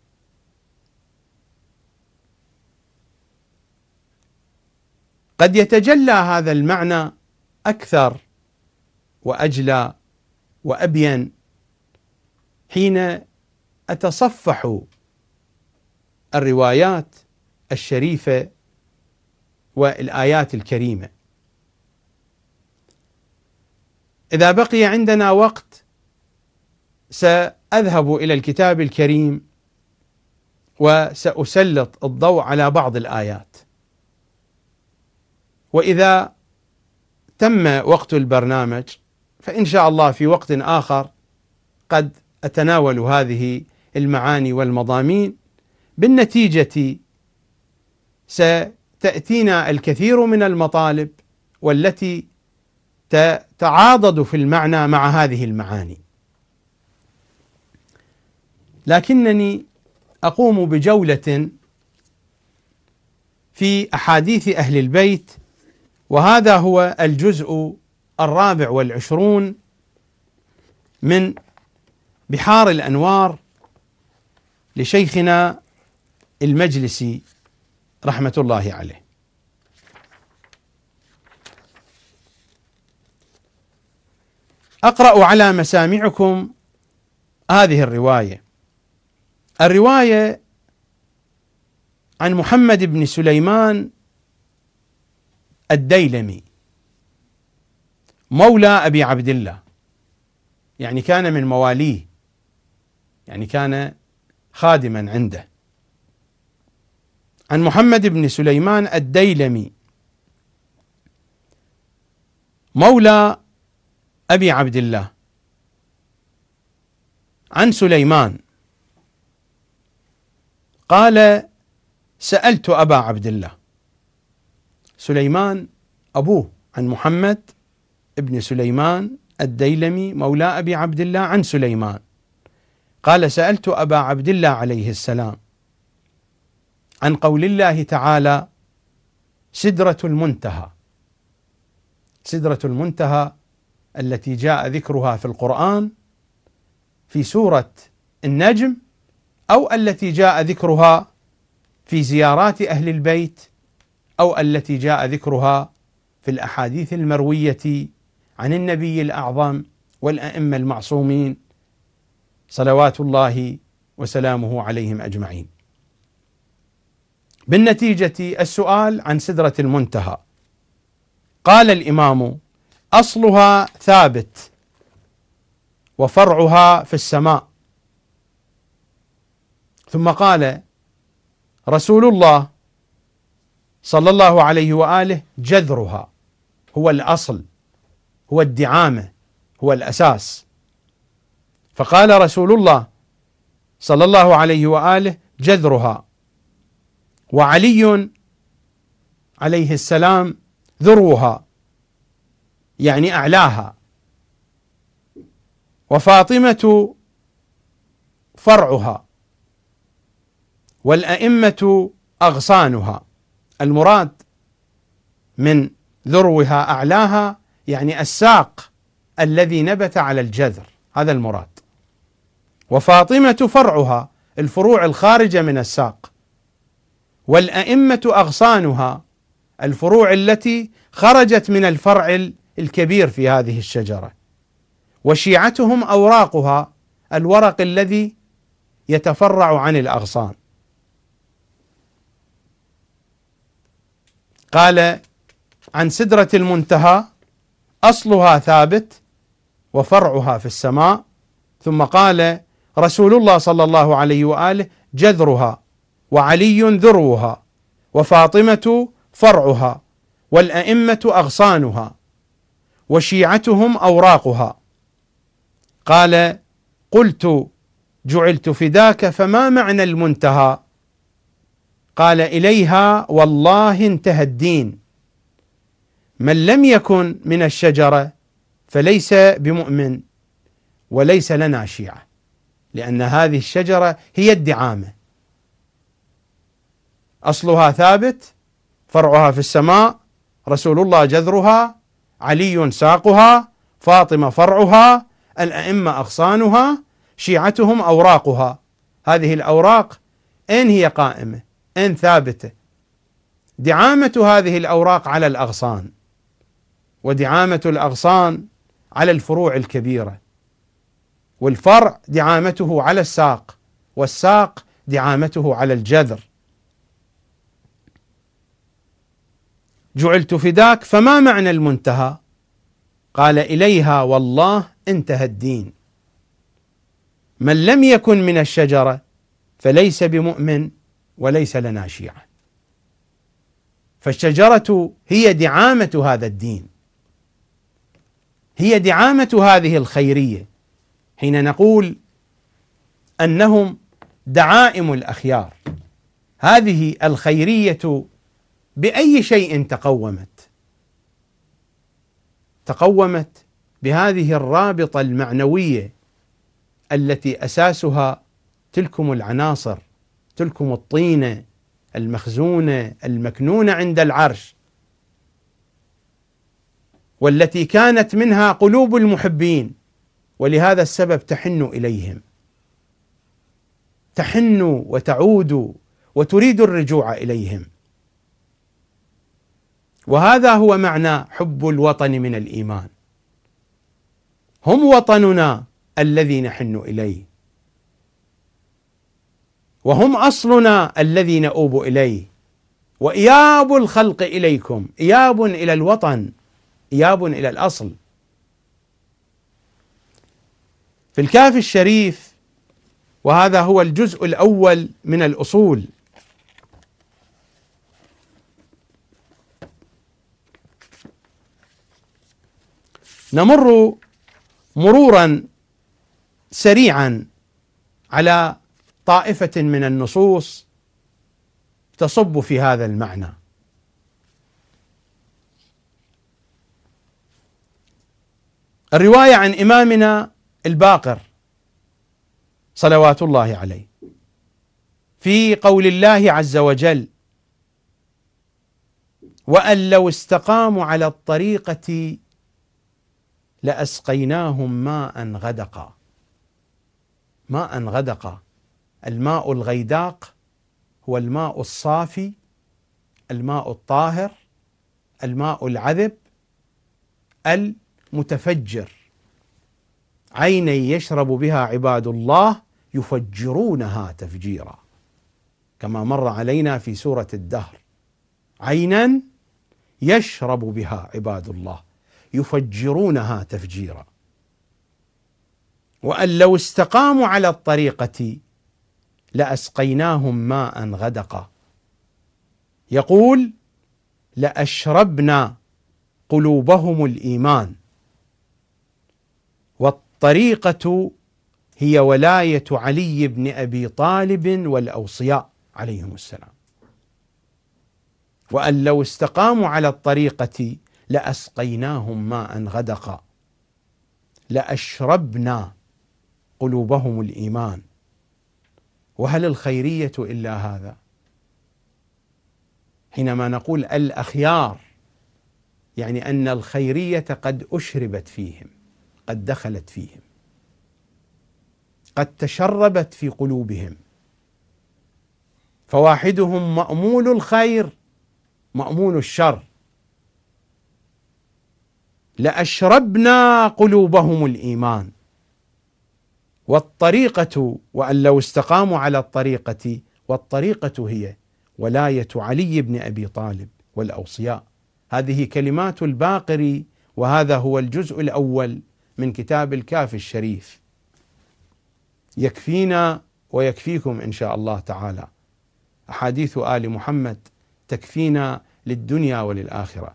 Speaker 2: قد يتجلى هذا المعنى أكثر وأجلى وأبين حين أتصفح الروايات الشريفة والآيات الكريمة. إذا بقي عندنا وقت سأذهب إلى الكتاب الكريم وسأسلط الضوء على بعض الآيات، وإذا تم وقت البرنامج فإن شاء الله في وقت آخر قد أتناول هذه المعاني والمضامين. بالنتيجة ستأتينا الكثير من المطالب والتي تتعاضد في المعنى مع هذه المعاني، لكنني أقوم بجولة في أحاديث أهل البيت، وهذا هو الجزء 24 من بحار الأنوار لشيخنا المجلسي رحمة الله عليه. أقرأ على مسامعكم هذه الرواية عن محمد بن سليمان الديلمي مولى أبي عبد الله، يعني كان من مواليه، يعني كان خادما عنده. عن محمد بن سليمان الديلمي مولى أبي عبد الله عن سليمان قال: سألت أبا عبد الله. سليمان أبوه عن محمد ابن سليمان الديلمي مولى أبي عبد الله عن سليمان قال: سألت أبا عبد الله عليه السلام عن قول الله تعالى: سدرة المنتهى. سدرة المنتهى التي جاء ذكرها في القرآن في سورة النجم، أو التي جاء ذكرها في زيارات أهل البيت، أو التي جاء ذكرها في الأحاديث المروية عن النبي الأعظم والأئمة المعصومين صلوات الله وسلامه عليهم أجمعين. بالنتيجة السؤال عن سدرة المنتهى، قال الإمام: أصلها ثابت وفرعها في السماء. ثم قال رسول الله صلى الله عليه وآله: جذرها، هو الأصل، هو الدعامة، هو الأساس. فقال رسول الله صلى الله عليه وآله: جذرها. وعلي عليه السلام ذروها، يعني أعلاها. وفاطمة فرعها، والأئمة أغصانها. المراد من ذروها أعلاها يعني الساق الذي نبت على الجذر، هذا المراد. وفاطمة فرعها، الفروع الخارجة من الساق. والأئمة أغصانها، الفروع التي خرجت من الفرع الكبير في هذه الشجرة. وشيعتهم أوراقها، الورق الذي يتفرع عن الأغصان. قال عن سدرة المنتهى: أصلها ثابت وفرعها في السماء. ثم قال رسول الله صلى الله عليه وآله: جذرها، وعلي ذروها، وفاطمة فرعها، والأئمة أغصانها، وشيعتهم أوراقها. قال: قلت: جعلت فداك، فما معنى المنتهى؟ قال: إليها والله انتهى الدين، من لم يكن من الشجرة فليس بمؤمن وليس لنا شيعة، لأن هذه الشجرة هي الدعامة، أصلها ثابت، فرعها في السماء، رسول الله جذرها، علي ساقها، فاطمة فرعها، الأئمة أغصانها، شيعتهم أوراقها. هذه الأوراق أين هي قائمة؟ أين ثابتة؟ دعامة هذه الأوراق على الأغصان، ودعامة الأغصان على الفروع الكبيرة، والفرع دعامته على الساق، والساق دعامته على الجذر. جعلت فداك، فما معنى المنتهى؟ قال: إليها والله انتهى الدين، من لم يكن من الشجرة فليس بمؤمن وليس لنا شيعة. فالشجرة هي دعامة هذا الدين، هي دعامة هذه الخيرية. حين نقول أنهم دعائم الأخيار، هذه الخيرية بأي شيء تقومت بهذه الرابطة المعنوية التي أساسها تلكم العناصر، تلكم الطينة المخزونة المكنونة عند العرش، والتي كانت منها قلوب المحبين، ولهذا السبب تحن إليهم، تحن وتعود وتريد الرجوع إليهم. وهذا هو معنى حب الوطن من الإيمان. هم وطننا الذي نحن إليه، وهم أصلنا الذي نؤوب إليه. وإياب الخلق إليكم، إياب إلى الوطن، إياب إلى الأصل. في الكافي الشريف، وهذا هو الجزء الأول من الأصول، نمر مرورا سريعا على طائفة من النصوص تصب في هذا المعنى. الرواية عن إمامنا الباقر صلوات الله عليه في قول الله عز وجل: وأن لو استقاموا على الطريقة لأسقيناهم ماء غدقا. ماء غدقا، الماء الغيداق هو الماء الصافي، الماء الطاهر، الماء العذب المتفجر، عيني يشرب بها عباد الله يفجرونها تفجيرا، كما مر علينا في سورة الدهر. عينا يشرب بها عباد الله يفجرونها تفجيرا. وأن لو استقاموا على الطريقة لأسقيناهم ماء غدقا. يقول: لأشربنا قلوبهم الإيمان. والطريقة هي ولاية علي بن أبي طالب والأوصياء عليهم السلام. وأن لو استقاموا على الطريقة لأسقيناهم ماء غدقا. لأشربنا قلوبهم الإيمان. وهل الخيرية إلا هذا؟ حينما نقول الأخيار، يعني أن الخيرية قد أشربت فيهم، قد دخلت فيهم، قد تشربت في قلوبهم، فواحدهم مأمول الخير مأمول الشر. لأشربنا قلوبهم الإيمان. والطريقة، وأن لو استقاموا على الطريقة، والطريقة هي ولاية علي بن أبي طالب والأوصياء. هذه كلمات الباقر، وهذا هو الجزء الأول من كتاب الكافي الشريف. يكفينا ويكفيكم إن شاء الله تعالى. أحاديث آل محمد تكفينا للدنيا وللآخرة.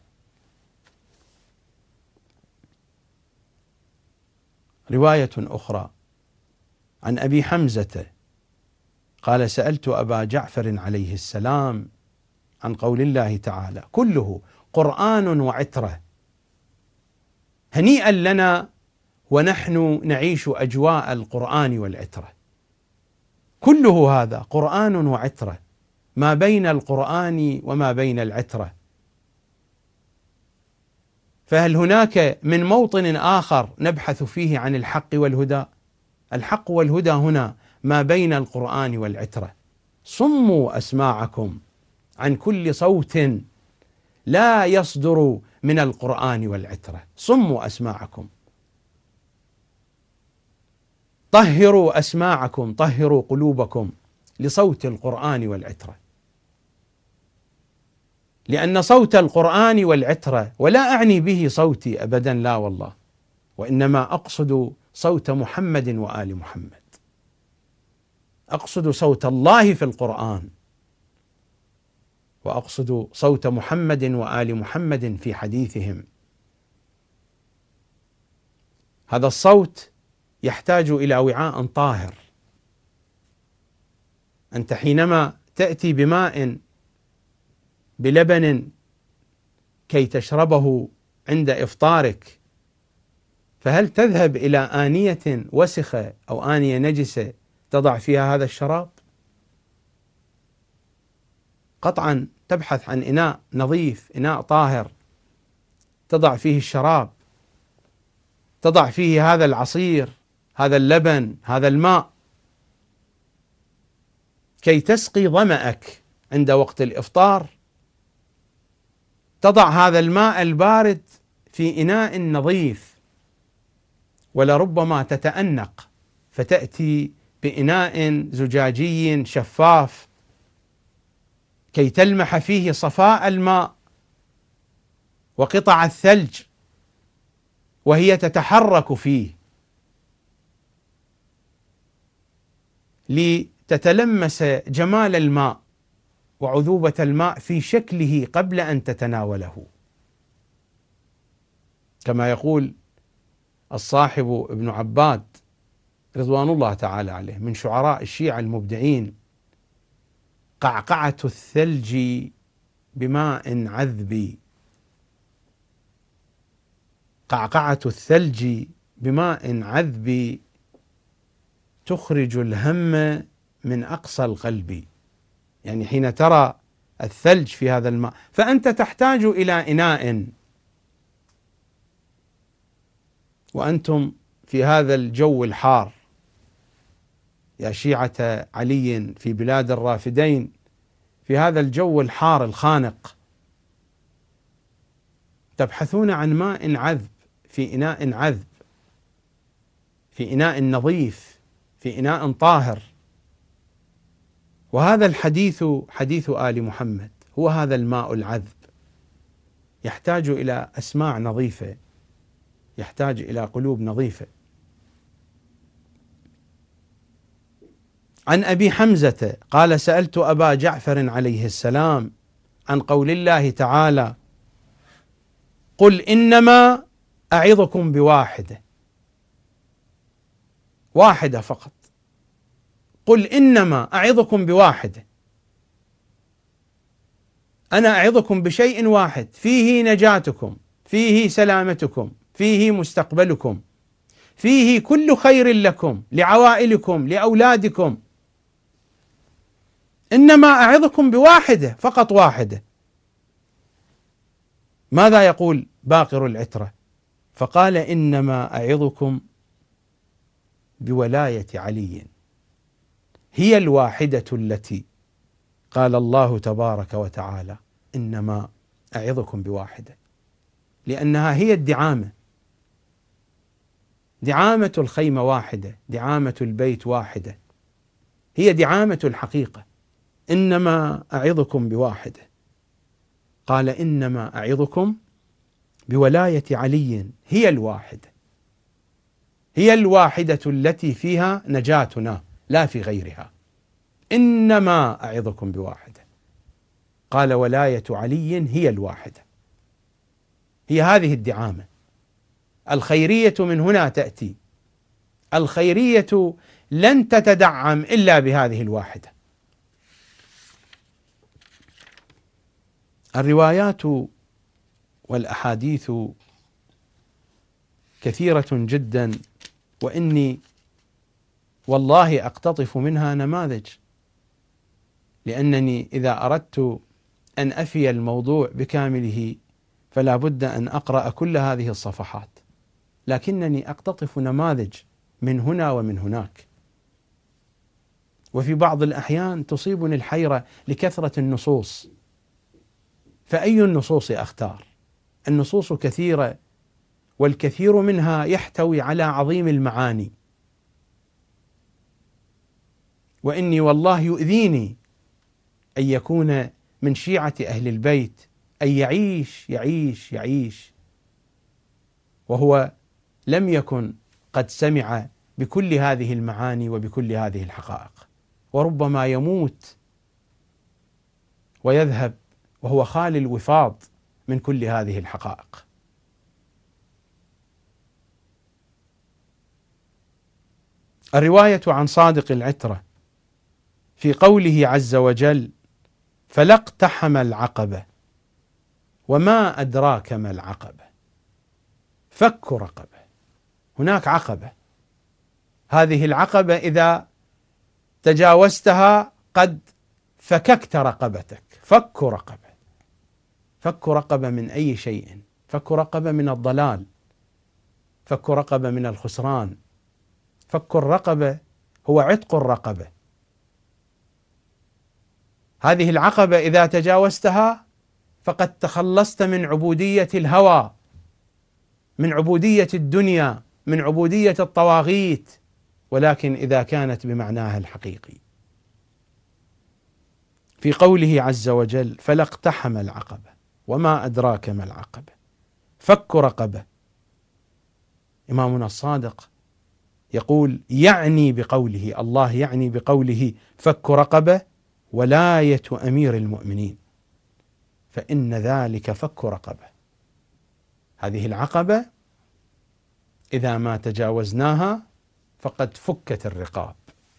Speaker 2: رواية أخرى عن أبي حمزة قال: سألت أبا جعفر عليه السلام عن قول الله تعالى: كله قرآن وعترة. هنيئا لنا ونحن نعيش أجواء القرآن والعترة. كله هذا قرآن وعترة، ما بين القرآن وما بين العترة. فهل هناك من موطن آخر نبحث فيه عن الحق والهدى؟ الحق والهدى هنا ما بين القرآن والعترة. صموا أسماعكم عن كل صوت لا يصدر من القرآن والعترة. صموا أسماعكم، طهروا أسماعكم، طهروا قلوبكم لصوت القرآن والعترة. لأن صوت القرآن والعترة، ولا أعني به صوتي أبدا، لا والله، وإنما أقصد صوت محمد وآل محمد، أقصد صوت الله في القرآن، وأقصد صوت محمد وآل محمد في حديثهم. هذا الصوت يحتاج إلى وعاء طاهر. أنت حينما تأتي بماء بلبن كي تشربه عند إفطارك، فهل تذهب إلى آنية وسخة أو آنية نجسة تضع فيها هذا الشراب؟ قطعا تبحث عن إناء نظيف، إناء طاهر، تضع فيه الشراب، تضع فيه هذا العصير، هذا اللبن، هذا الماء، كي تسقي ظمأك عند وقت الإفطار. تضع هذا الماء البارد في إناء نظيف، ولربما تتأنق فتأتي بإناء زجاجي شفاف كي تلمح فيه صفاء الماء وقطع الثلج وهي تتحرك فيه، لتتلمس جمال الماء وعذوبة الماء في شكله قبل أن تتناوله. كما يقول الصاحب ابن عباد رضوان الله تعالى عليه من شعراء الشيعة المبدعين: قعقعة الثلج بماء عذب، قعقعة الثلج بماء عذب، تخرج الهم من أقصى القلب. يعني حين ترى الثلج في هذا الماء فأنت تحتاج إلى إناء، وأنتم في هذا الجو الحار يا شيعة علي في بلاد الرافدين، في هذا الجو الحار الخانق، تبحثون عن ماء عذب في إناء عذب، في إناء نظيف، في إناء طاهر. وهذا الحديث حديث آل محمد، هو هذا الماء العذب، يحتاج إلى أسماع نظيفة، يحتاج إلى قلوب نظيفة. عن أبي حمزة قال: سألت أبا جعفر عليه السلام عن قول الله تعالى: قل إنما أعظكم بواحدة. واحدة فقط، قل إنما أعظكم بواحدة، أنا أعظكم بشيء واحد فيه نجاتكم، فيه سلامتكم، فيه مستقبلكم، فيه كل خير لكم، لعوائلكم، لأولادكم. إنما أعظكم بواحدة، فقط واحدة. ماذا يقول باقر العترة؟ فقال: إنما أعظكم بولاية علي، هي الواحدة التي قال الله تبارك وتعالى: إنما أعظكم بواحدة، لأنها هي الدعامة. دعامة الخيمة واحدة، دعامة البيت واحدة، هي دعامة الحقيقة. إنما أعظكم بواحدة. قال: إنما أعظكم بولاية علي، هي الواحدة، هي الواحدة التي فيها نجاتنا لا في غيرها. إنما أعظكم بواحدة. قال: ولاية علي هي الواحدة، هي هذه الدعامة. الخيرية من هنا تأتي. الخيرية لن تتدعم إلا بهذه الواحدة. الروايات والأحاديث كثيرة جدا، وإني والله أقتطف منها نماذج، لأنني إذا أردت أن أفي الموضوع بكامله فلا بد أن أقرأ كل هذه الصفحات، لكنني أقتطف نماذج من هنا ومن هناك. وفي بعض الأحيان تصيبني الحيرة لكثرة النصوص، فأي النصوص أختار؟ النصوص كثيرة، والكثير منها يحتوي على عظيم المعاني، وإني والله يؤذيني أن يكون من شيعة أهل البيت أن يعيش وهو لم يكن قد سمع بكل هذه المعاني وبكل هذه الحقائق، وربما يموت ويذهب وهو خالي الوفاض من كل هذه الحقائق. الرواية عن صادق العترة في قوله عز وجل: فلا اقتحم العقبة وما أدراك ما العقبة، فك رقبة. هناك عقبة، هذه العقبة إذا تجاوزتها قد فككت رقبتك. فك رقبة، فك رقبة من أي شيء؟ فك رقبة من الضلال، فك رقبة من الخسران، فك الرقبة هو عتق الرقبة. هذه العقبة إذا تجاوزتها فقد تخلصت من عبودية الهوى، من عبودية الدنيا، من عبودية الطواغيت، ولكن إذا كانت بمعناها الحقيقي. في قوله عز وجل: فلا اقتحم العقبة وما أدراك ما العقبة، فك رقبة. إمامنا الصادق يقول يعني بقوله، الله يعني بقوله فك رقبة ولاية أمير المؤمنين، فإن ذلك فك رقبة. هذه العقبة إذا ما تجاوزناها فقد فكت الرقاب،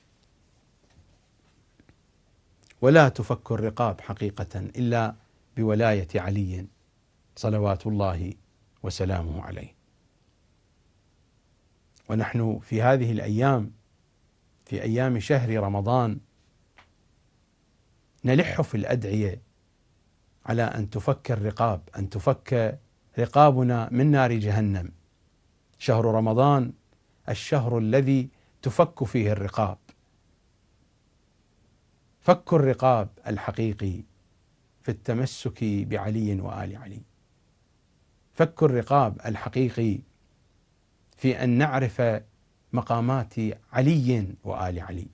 Speaker 2: ولا تفك الرقاب حقيقة إلا بولاية علي صلوات الله وسلامه عليه. ونحن في هذه الأيام، في أيام شهر رمضان، نلح في الأدعية على أن تفك الرقاب، أن تفك رقابنا من نار جهنم. شهر رمضان الشهر الذي تفك فيه الرقاب. فك الرقاب الحقيقي في التمسك بعلي وآل علي، فك الرقاب الحقيقي في أن نعرف مقامات علي وآل علي.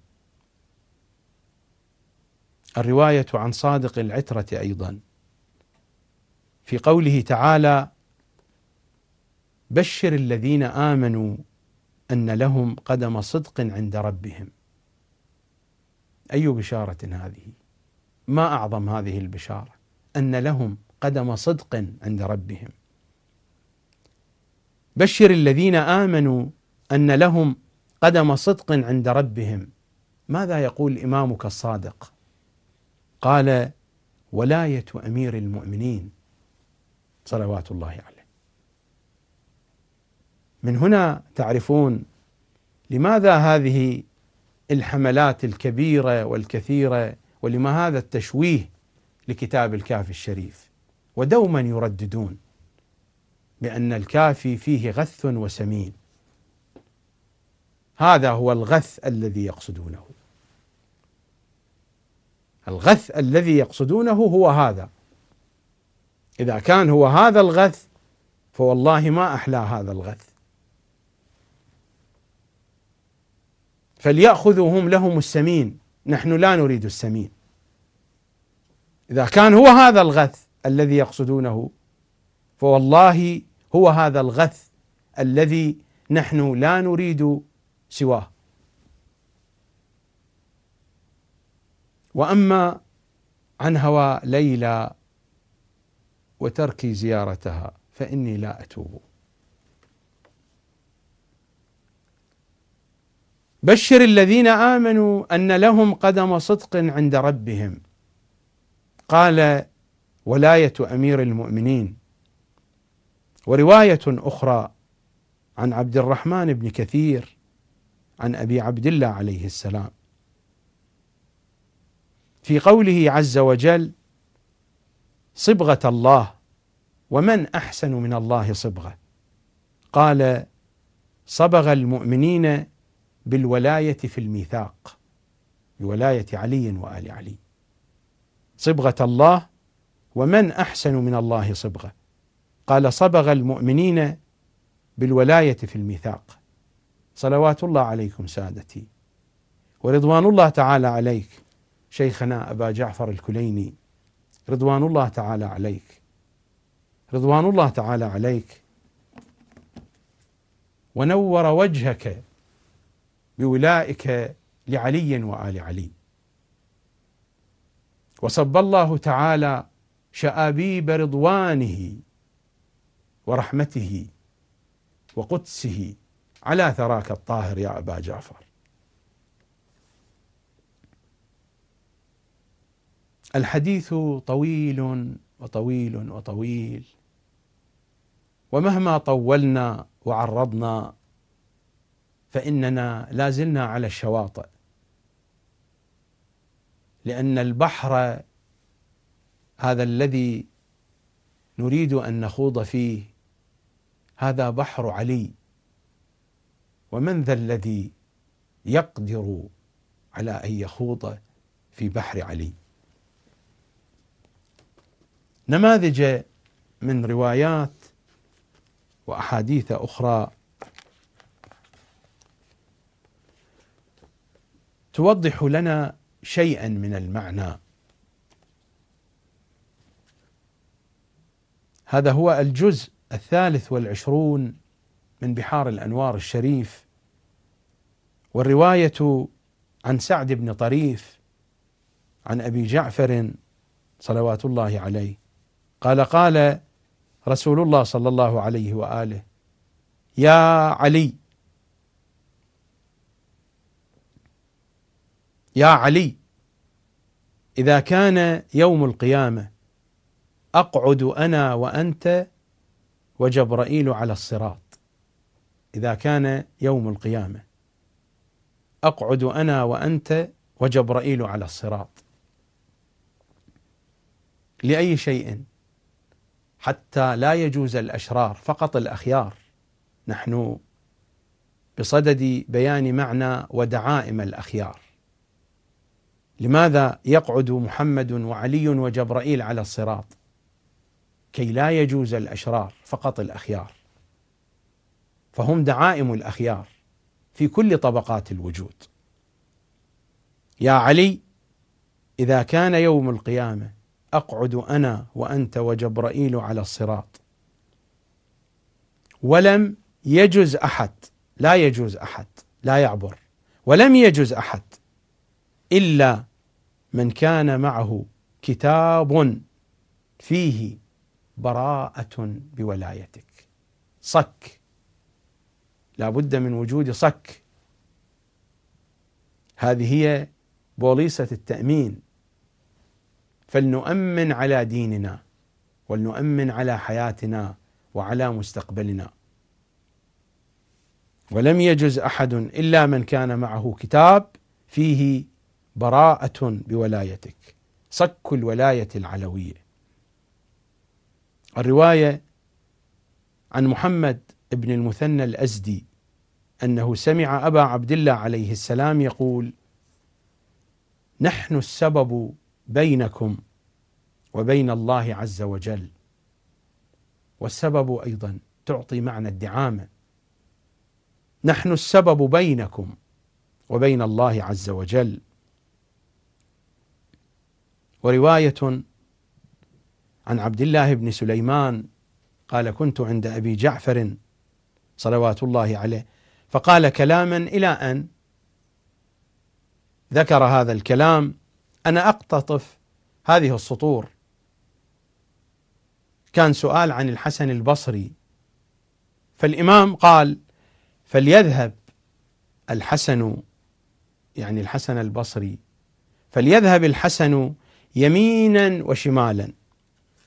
Speaker 2: الرواية عن صادق العترة أيضا في قوله تعالى: بشر الذين آمنوا أن لهم قدم صدق عند ربهم. أي بشارة هذه؟ ما أعظم هذه البشارة، أن لهم قدم صدق عند ربهم. بشر الذين آمنوا أن لهم قدم صدق عند ربهم. ماذا يقول إمامك الصادق؟ قال: ولاية أمير المؤمنين صلوات الله عليه. من هنا تعرفون لماذا هذه الحملات الكبيرة والكثيرة، ولما هذا التشويه لكتاب الكافي الشريف، ودوما يرددون بأن الكافي فيه غث وسمين. هذا هو الغث الذي يقصدونه، الغث الذي يقصدونه هو هذا. إذا كان هو هذا الغث فوالله ما أحلى هذا الغث. فليأخذوا هم لهم السمين، نحن لا نريد السمين. إذا كان هو هذا الغث الذي يقصدونه فوالله هو هذا الغث الذي نحن لا نريد سواه. وأما عن هوى ليلى وترك زيارتها فإني لا أتوب. بشر الذين آمنوا أن لهم قدم صدق عند ربهم. قال: ولاية أمير المؤمنين. ورواية أخرى عن عبد الرحمن بن كثير عن أبي عبد الله عليه السلام في قوله عز وجل: صبغة الله ومن أحسن من الله صبغة، قال: صبغ المؤمنين بالولاية في الميثاق، بولاية علي وآل علي. صبغة الله ومن أحسن من الله صبغة، قال: صبغ المؤمنين بالولاية في الميثاق. صلوات الله عليكم سادتي، ورضوان الله تعالى عليك شيخنا أبا جعفر الكليني، رضوان الله تعالى عليك، رضوان الله تعالى عليك، ونور وجهك بولائك لعلي وآل علي. وصب الله تعالى شآبيب رضوانه ورحمته وقدسه على ثراك الطاهر يا أبا جعفر. الحديث طويل وطويل وطويل، ومهما طولنا وعرضنا فإننا لازلنا على الشواطئ، لأن البحر هذا الذي نريد أن نخوض فيه هذا بحر علي، ومن ذا الذي يقدر على أن يخوض في بحر علي؟ نماذج من روايات وأحاديث أخرى توضح لنا شيئا من المعنى. هذا هو الجزء 23 من بحار الأنوار الشريف. والرواية عن سعد بن طريف عن أبي جعفر صلوات الله عليه قال: قال رسول الله صلى الله عليه وآله: يا علي، يا علي، إذا كان يوم القيامة أقعد أنا وأنت وجبرائيل على الصراط. إذا كان يوم القيامة أقعد أنا وأنت وجبرائيل على الصراط. لأي شيء؟ حتى لا يجوز الأشرار، فقط الأخيار. نحن بصدد بيان معنى ودعائم الأخيار. لماذا يقعد محمد وعلي وجبرائيل على الصراط؟ كي لا يجوز الأشرار، فقط الأخيار، فهم دعائم الأخيار في كل طبقات الوجود. يا علي، إذا كان يوم القيامة أقعد أنا وأنت وجبرائيل على الصراط، ولم يجز أحد، لا يجوز أحد، لا يعبر، ولم يجز أحد إلا من كان معه كتاب فيه براءة بولايتك. صك، لا بد من وجود صك. هذه هي بوليصة التأمين. فلنؤمن على ديننا، ولنؤمن على حياتنا وعلى مستقبلنا. ولم يجز أحد إلا من كان معه كتاب فيه براءة بولايتك، صك الولاية العلوية. الرواية عن محمد بن المثنى الأزدي أنه سمع أبا عبد الله عليه السلام يقول: نحن السبب بينكم وبين الله عز وجل. والسبب أيضا تعطي معنى الدعامة. نحن السبب بينكم وبين الله عز وجل. ورواية عن عبد الله بن سليمان قال: كنت عند أبي جعفر صلوات الله عليه فقال كلاما إلى أن ذكر هذا الكلام. أنا أقتطف هذه السطور. كان سؤال عن الحسن البصري، فالإمام قال: فليذهب الحسن، يعني الحسن البصري، فليذهب الحسن يمينا وشمالا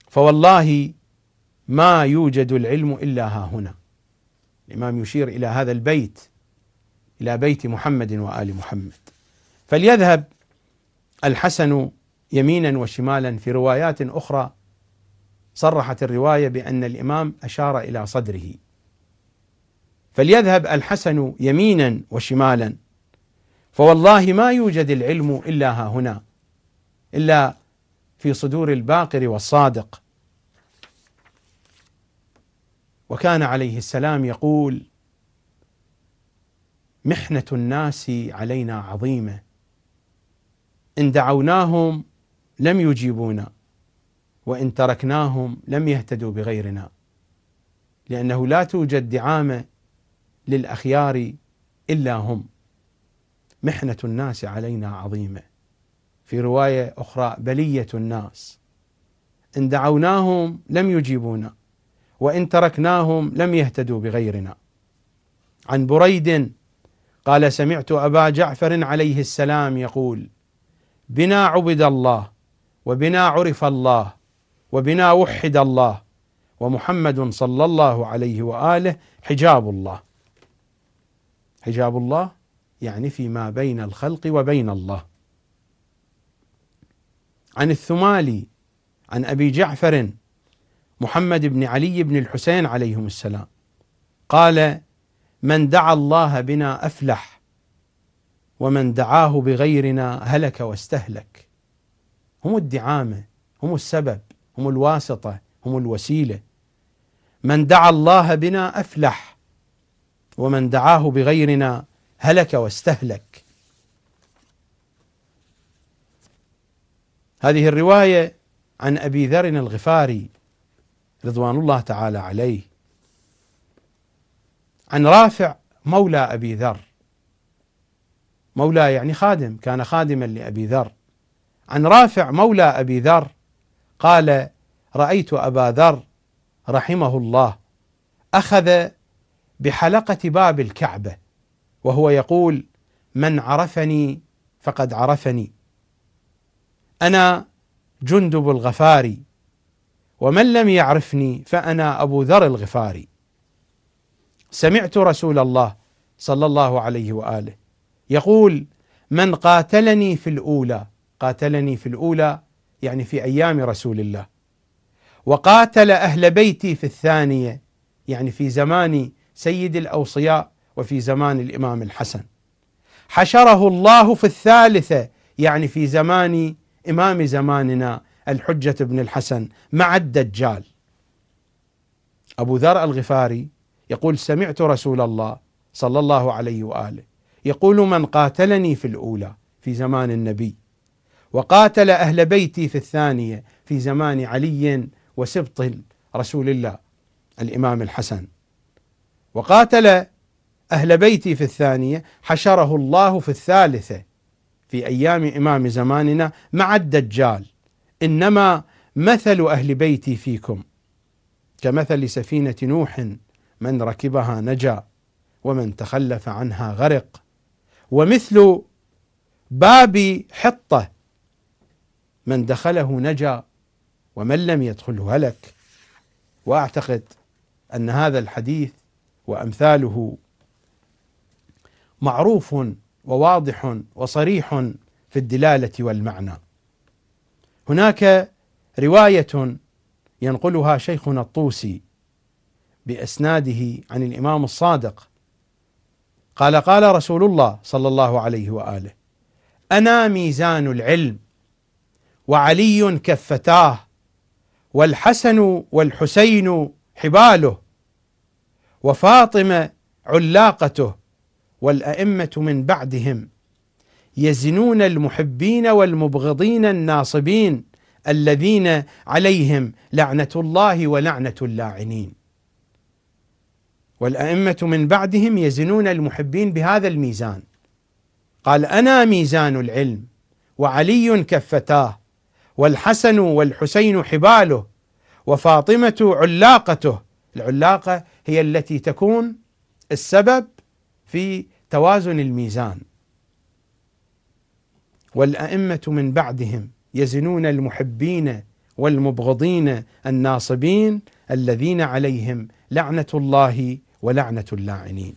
Speaker 2: فوالله ما يوجد العلم إلا ها هنا. الإمام يشير إلى هذا البيت، إلى بيت محمد وآل محمد. فليذهب الحسن يمينا وشمالا. في روايات أخرى صرحت الرواية بأن الإمام أشار إلى صدره. فليذهب الحسن يمينا وشمالا، فوالله ما يوجد العلم إلا ها هنا، إلا في صدور الباقر والصادق. وكان عليه السلام يقول: محنة الناس علينا عظيمة، إن دعوناهم لم يجيبونا، وإن تركناهم لم يهتدوا بغيرنا. لأنه لا توجد دعامة للأخيار إلا هم. محنة الناس علينا عظيمة. في رواية أخرى: بلية الناس، إن دعوناهم لم يجيبونا، وإن تركناهم لم يهتدوا بغيرنا. عن بريد قال: سمعت أبا جعفر عليه السلام يقول: بنا عبد الله، وبنا عرف الله، وبنا وحد الله، ومحمد صلى الله عليه وآله حجاب الله. حجاب الله يعني فيما بين الخلق وبين الله. عن الثمالي عن أبي جعفر محمد بن علي بن الحسين عليهم السلام قال: من دعا الله بنا أفلح، ومن دعاه بغيرنا هلك واستهلك. هم الدعامة، هم السبب، هم الواسطة، هم الوسيلة. من دعا الله بنا أفلح، ومن دعاه بغيرنا هلك واستهلك. هذه الرواية عن أبي ذر الغفاري رضوان الله تعالى عليه. عن رافع مولى أبي ذر، مولى يعني خادم، كان خادما لأبي ذر. عن رافع مولى أبي ذر قال: رأيت أبا ذر رحمه الله أخذ بحلقة باب الكعبة وهو يقول: من عرفني فقد عرفني، أنا جندب الغفاري، ومن لم يعرفني فأنا أبو ذر الغفاري. سمعت رسول الله صلى الله عليه وآله يقول: من قاتلني في الأولى، قاتلني في الأولى يعني في أيام رسول الله، وقاتل أهل بيتي في الثانية يعني في زمان سيد الأوصياء وفي زمان الإمام الحسن، حشره الله في الثالثة يعني في زمان إمام زماننا الحجة بن الحسن مع الدجال. أبو ذر الغفاري يقول: سمعت رسول الله صلى الله عليه وآله يقول: من قاتلني في الأولى في زمان النبي، وقاتل أهل بيتي في الثانية في زمان علي وسبط رسول الله الإمام الحسن، وقاتل أهل بيتي في الثانية حشره الله في الثالثة في أيام إمام زماننا مع الدجال. إنما مثل أهل بيتي فيكم كمثل سفينة نوح، من ركبها نجا، ومن تخلف عنها غرق، ومثل باب حطة، من دخله نجا، ومن لم يدخله هلك. وأعتقد أن هذا الحديث وأمثاله معروف وواضح وصريح في الدلالة والمعنى. هناك رواية ينقلها شيخنا الطوسي بأسناده عن الإمام الصادق قال: قال رسول الله صلى الله عليه وآله: أنا ميزان العلم، وعلي كفتاه، والحسن والحسين حباله، وفاطمة علاقته، والأئمة من بعدهم يزنون المحبين والمبغضين الناصبين الذين عليهم لعنة الله ولعنة اللاعنين. والأئمة من بعدهم يزنون المحبين بهذا الميزان. قال: أنا ميزان العلم، وعلي كفتاه، والحسن والحسين حباله، وفاطمة علاقته. العلاقة هي التي تكون السبب في توازن الميزان. والأئمة من بعدهم يزنون المحبين والمبغضين الناصبين الذين عليهم لعنة الله ولعنة اللاعنين.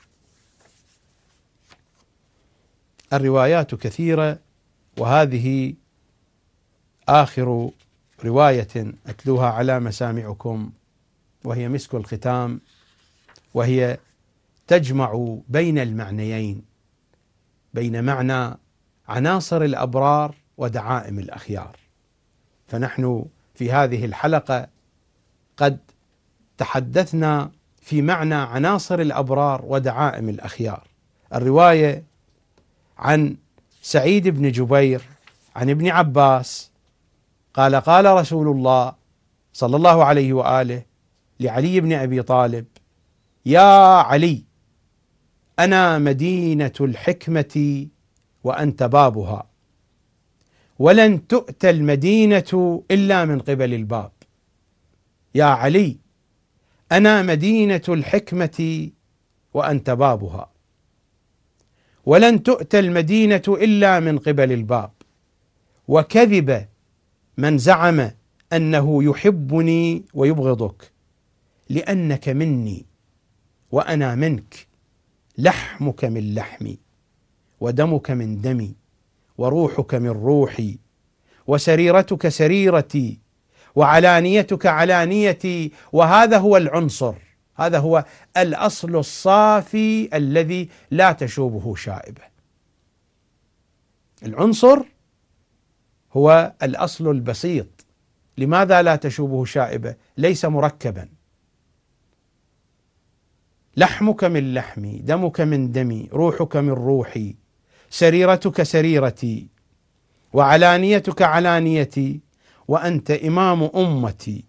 Speaker 2: الروايات كثيرة، وهذه آخر رواية أتلوها على مسامعكم، وهي مسك الختام، وهي تجمع بين المعنيين، بين معنى عناصر الأبرار ودعائم الأخيار. فنحن في هذه الحلقة قد تحدثنا في معنى عناصر الأبرار ودعائم الأخيار. الرواية عن سعيد بن جبير عن ابن عباس قال: قال رسول الله صلى الله عليه وآله لعلي بن أبي طالب: يا علي، أنا مدينة الحكمة وأنت بابها، ولن تؤتى المدينة إلا من قبل الباب. يا علي، أنا مدينة الحكمة وأنت بابها، ولن تؤتى المدينة إلا من قبل الباب. وكذب من زعم أنه يحبني ويبغضك، لأنك مني وأنا منك، لحمك من لحمي ودمك من دمي وروحك من روحي وسريرتك سريرتي وعلانيتك علانيتي. وهذا هو العنصر، هذا هو الأصل الصافي الذي لا تشوبه شائبة. العنصر هو الأصل البسيط. لماذا لا تشوبه شائبة؟ ليس مركبا. لحمك من لحمي، دمك من دمي، روحك من روحي، سريرتك سريرتي وعلانيتك علانيتي، وأنت إمام أمتي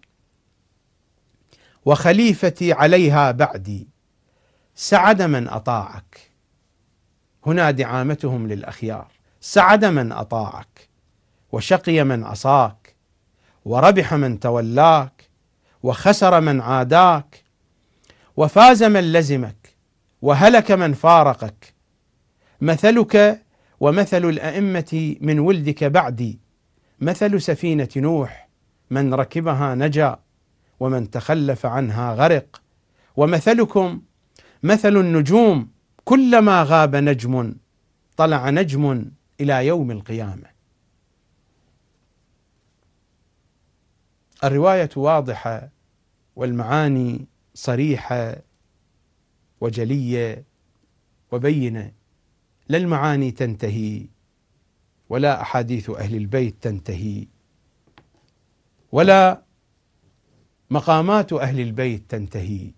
Speaker 2: وخليفتي عليها بعدي. سعد من أطاعك. هنا دعامتهم للأخيار: سعد من أطاعك، وشقي من عصاك، وربح من تولاك، وخسر من عاداك، وفاز من لزمك، وهلك من فارقك. مثلك ومثل الأئمة من ولدك بعدي، مثل سفينة نوح، من ركبها نجا ومن تخلف عنها غرق. ومثلكم مثل النجوم، كلما غاب نجم طلع نجم إلى يوم القيامة. الرواية واضحة والمعاني صريحة وجلية وبينة. لا المعاني تنتهي، ولا أحاديث أهل البيت تنتهي، ولا مقامات أهل البيت تنتهي.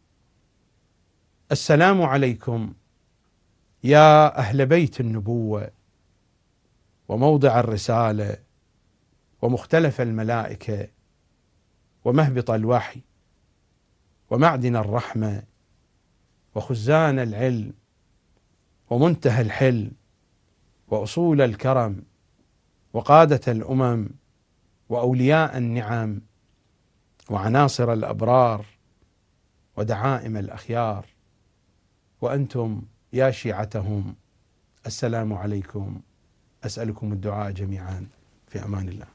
Speaker 2: السلام عليكم يا أهل بيت النبوة وموضع الرسالة ومختلف الملائكة ومهبط الوحي ومعدن الرحمة وخزان العلم ومنتهى الحلم وأصول الكرم وقادة الأمم وأولياء النعم وعناصر الأبرار ودعائم الأخيار، وأنتم يا شيعتهم. السلام عليكم. أسألكم الدعاء جميعا. في أمان الله.